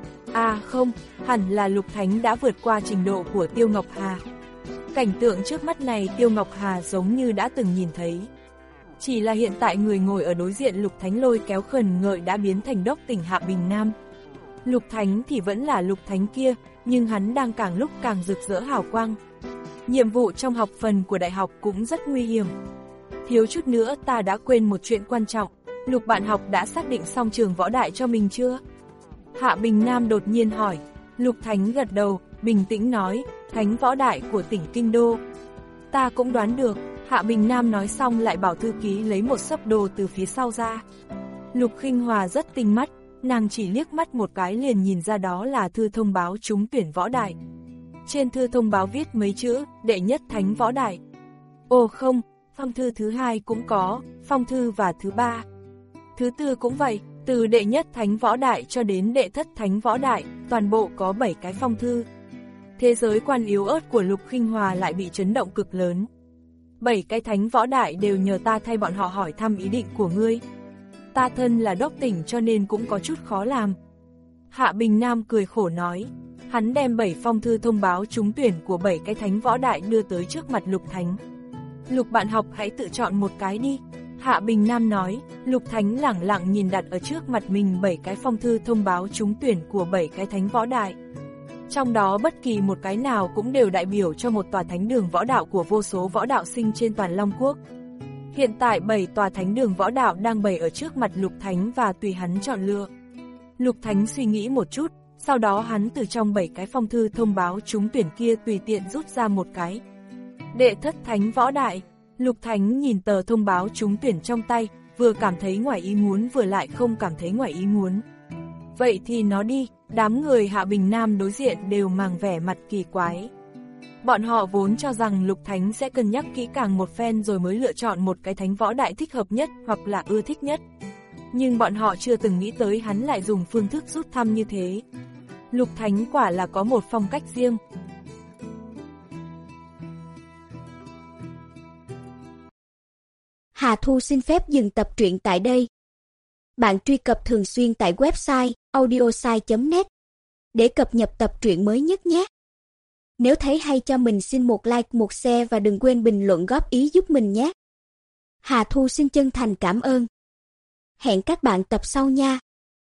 À không, hẳn là Lục Thánh đã vượt qua trình độ của Tiêu Ngọc Hà. Cảnh tượng trước mắt này Tiêu Ngọc Hà giống như đã từng nhìn thấy. Chỉ là hiện tại người ngồi ở đối diện Lục Thánh lôi kéo khẩn ngợi đã biến thành Đốc Tỉnh Hạ Bình Nam. Lục Thánh thì vẫn là Lục Thánh kia, nhưng hắn đang càng lúc càng rực rỡ hào quang. Nhiệm vụ trong học phần của đại học cũng rất nguy hiểm. Thiếu chút nữa ta đã quên một chuyện quan trọng, Lục bạn học đã xác định xong trường võ đại cho mình chưa? Hạ Bình Nam đột nhiên hỏi. Lục Thánh gật đầu, bình tĩnh nói, Thánh võ đại của tỉnh Kinh Đô. Ta cũng đoán được. Hạ Bình Nam nói xong lại bảo thư ký lấy một xấp đồ từ phía sau ra. Lục Khinh Hòa rất tinh mắt, nàng chỉ liếc mắt một cái liền nhìn ra đó là thư thông báo trúng tuyển võ đại. Trên thư thông báo viết mấy chữ, đệ nhất Thánh võ đại. Ồ không, phong thư thứ hai cũng có, phong thư và thứ ba. Thứ tư cũng vậy, từ đệ nhất Thánh võ đại cho đến đệ thất Thánh võ đại, toàn bộ có bảy cái phong thư. Thế giới quan yếu ớt của Lục Khinh Hòa lại bị chấn động cực lớn. Bảy cái Thánh võ đại đều nhờ ta thay bọn họ hỏi thăm ý định của ngươi. Ta thân là Đốc Tỉnh cho nên cũng có chút khó làm. Hạ Bình Nam cười khổ nói. Hắn đem bảy phong thư thông báo trúng tuyển của bảy cái Thánh võ đại đưa tới trước mặt Lục Thánh. Lục bạn học hãy tự chọn một cái đi. Hạ Bình Nam nói, Lục Thánh lẳng lặng nhìn đặt ở trước mặt mình bảy cái phong thư thông báo trúng tuyển của bảy cái thánh võ đại. Trong đó bất kỳ một cái nào cũng đều đại biểu cho một tòa thánh đường võ đạo của vô số võ đạo sinh trên toàn Long Quốc. Hiện tại bảy tòa thánh đường võ đạo đang bày ở trước mặt Lục Thánh và tùy hắn chọn lựa. Lục Thánh suy nghĩ một chút, sau đó hắn từ trong bảy cái phong thư thông báo trúng tuyển kia tùy tiện rút ra một cái. Đệ thất thánh võ đại. Lục Thánh nhìn tờ thông báo trúng tuyển trong tay, vừa cảm thấy ngoài ý muốn vừa lại không cảm thấy ngoài ý muốn. Vậy thì nó đi, đám người Hạ Bình Nam đối diện đều mang vẻ mặt kỳ quái. Bọn họ vốn cho rằng Lục Thánh sẽ cân nhắc kỹ càng một phen rồi mới lựa chọn một cái thánh võ đại thích hợp nhất hoặc là ưa thích nhất. Nhưng bọn họ chưa từng nghĩ tới hắn lại dùng phương thức rút thăm như thế. Lục Thánh quả là có một phong cách riêng. Hà Thu xin phép dừng tập truyện tại đây. Bạn truy cập thường xuyên tại website audiosai chấm net để cập nhật tập truyện mới nhất nhé. Nếu thấy hay cho mình xin một like, một share và đừng quên bình luận góp ý giúp mình nhé. Hà Thu xin chân thành cảm ơn. Hẹn các bạn tập sau nha.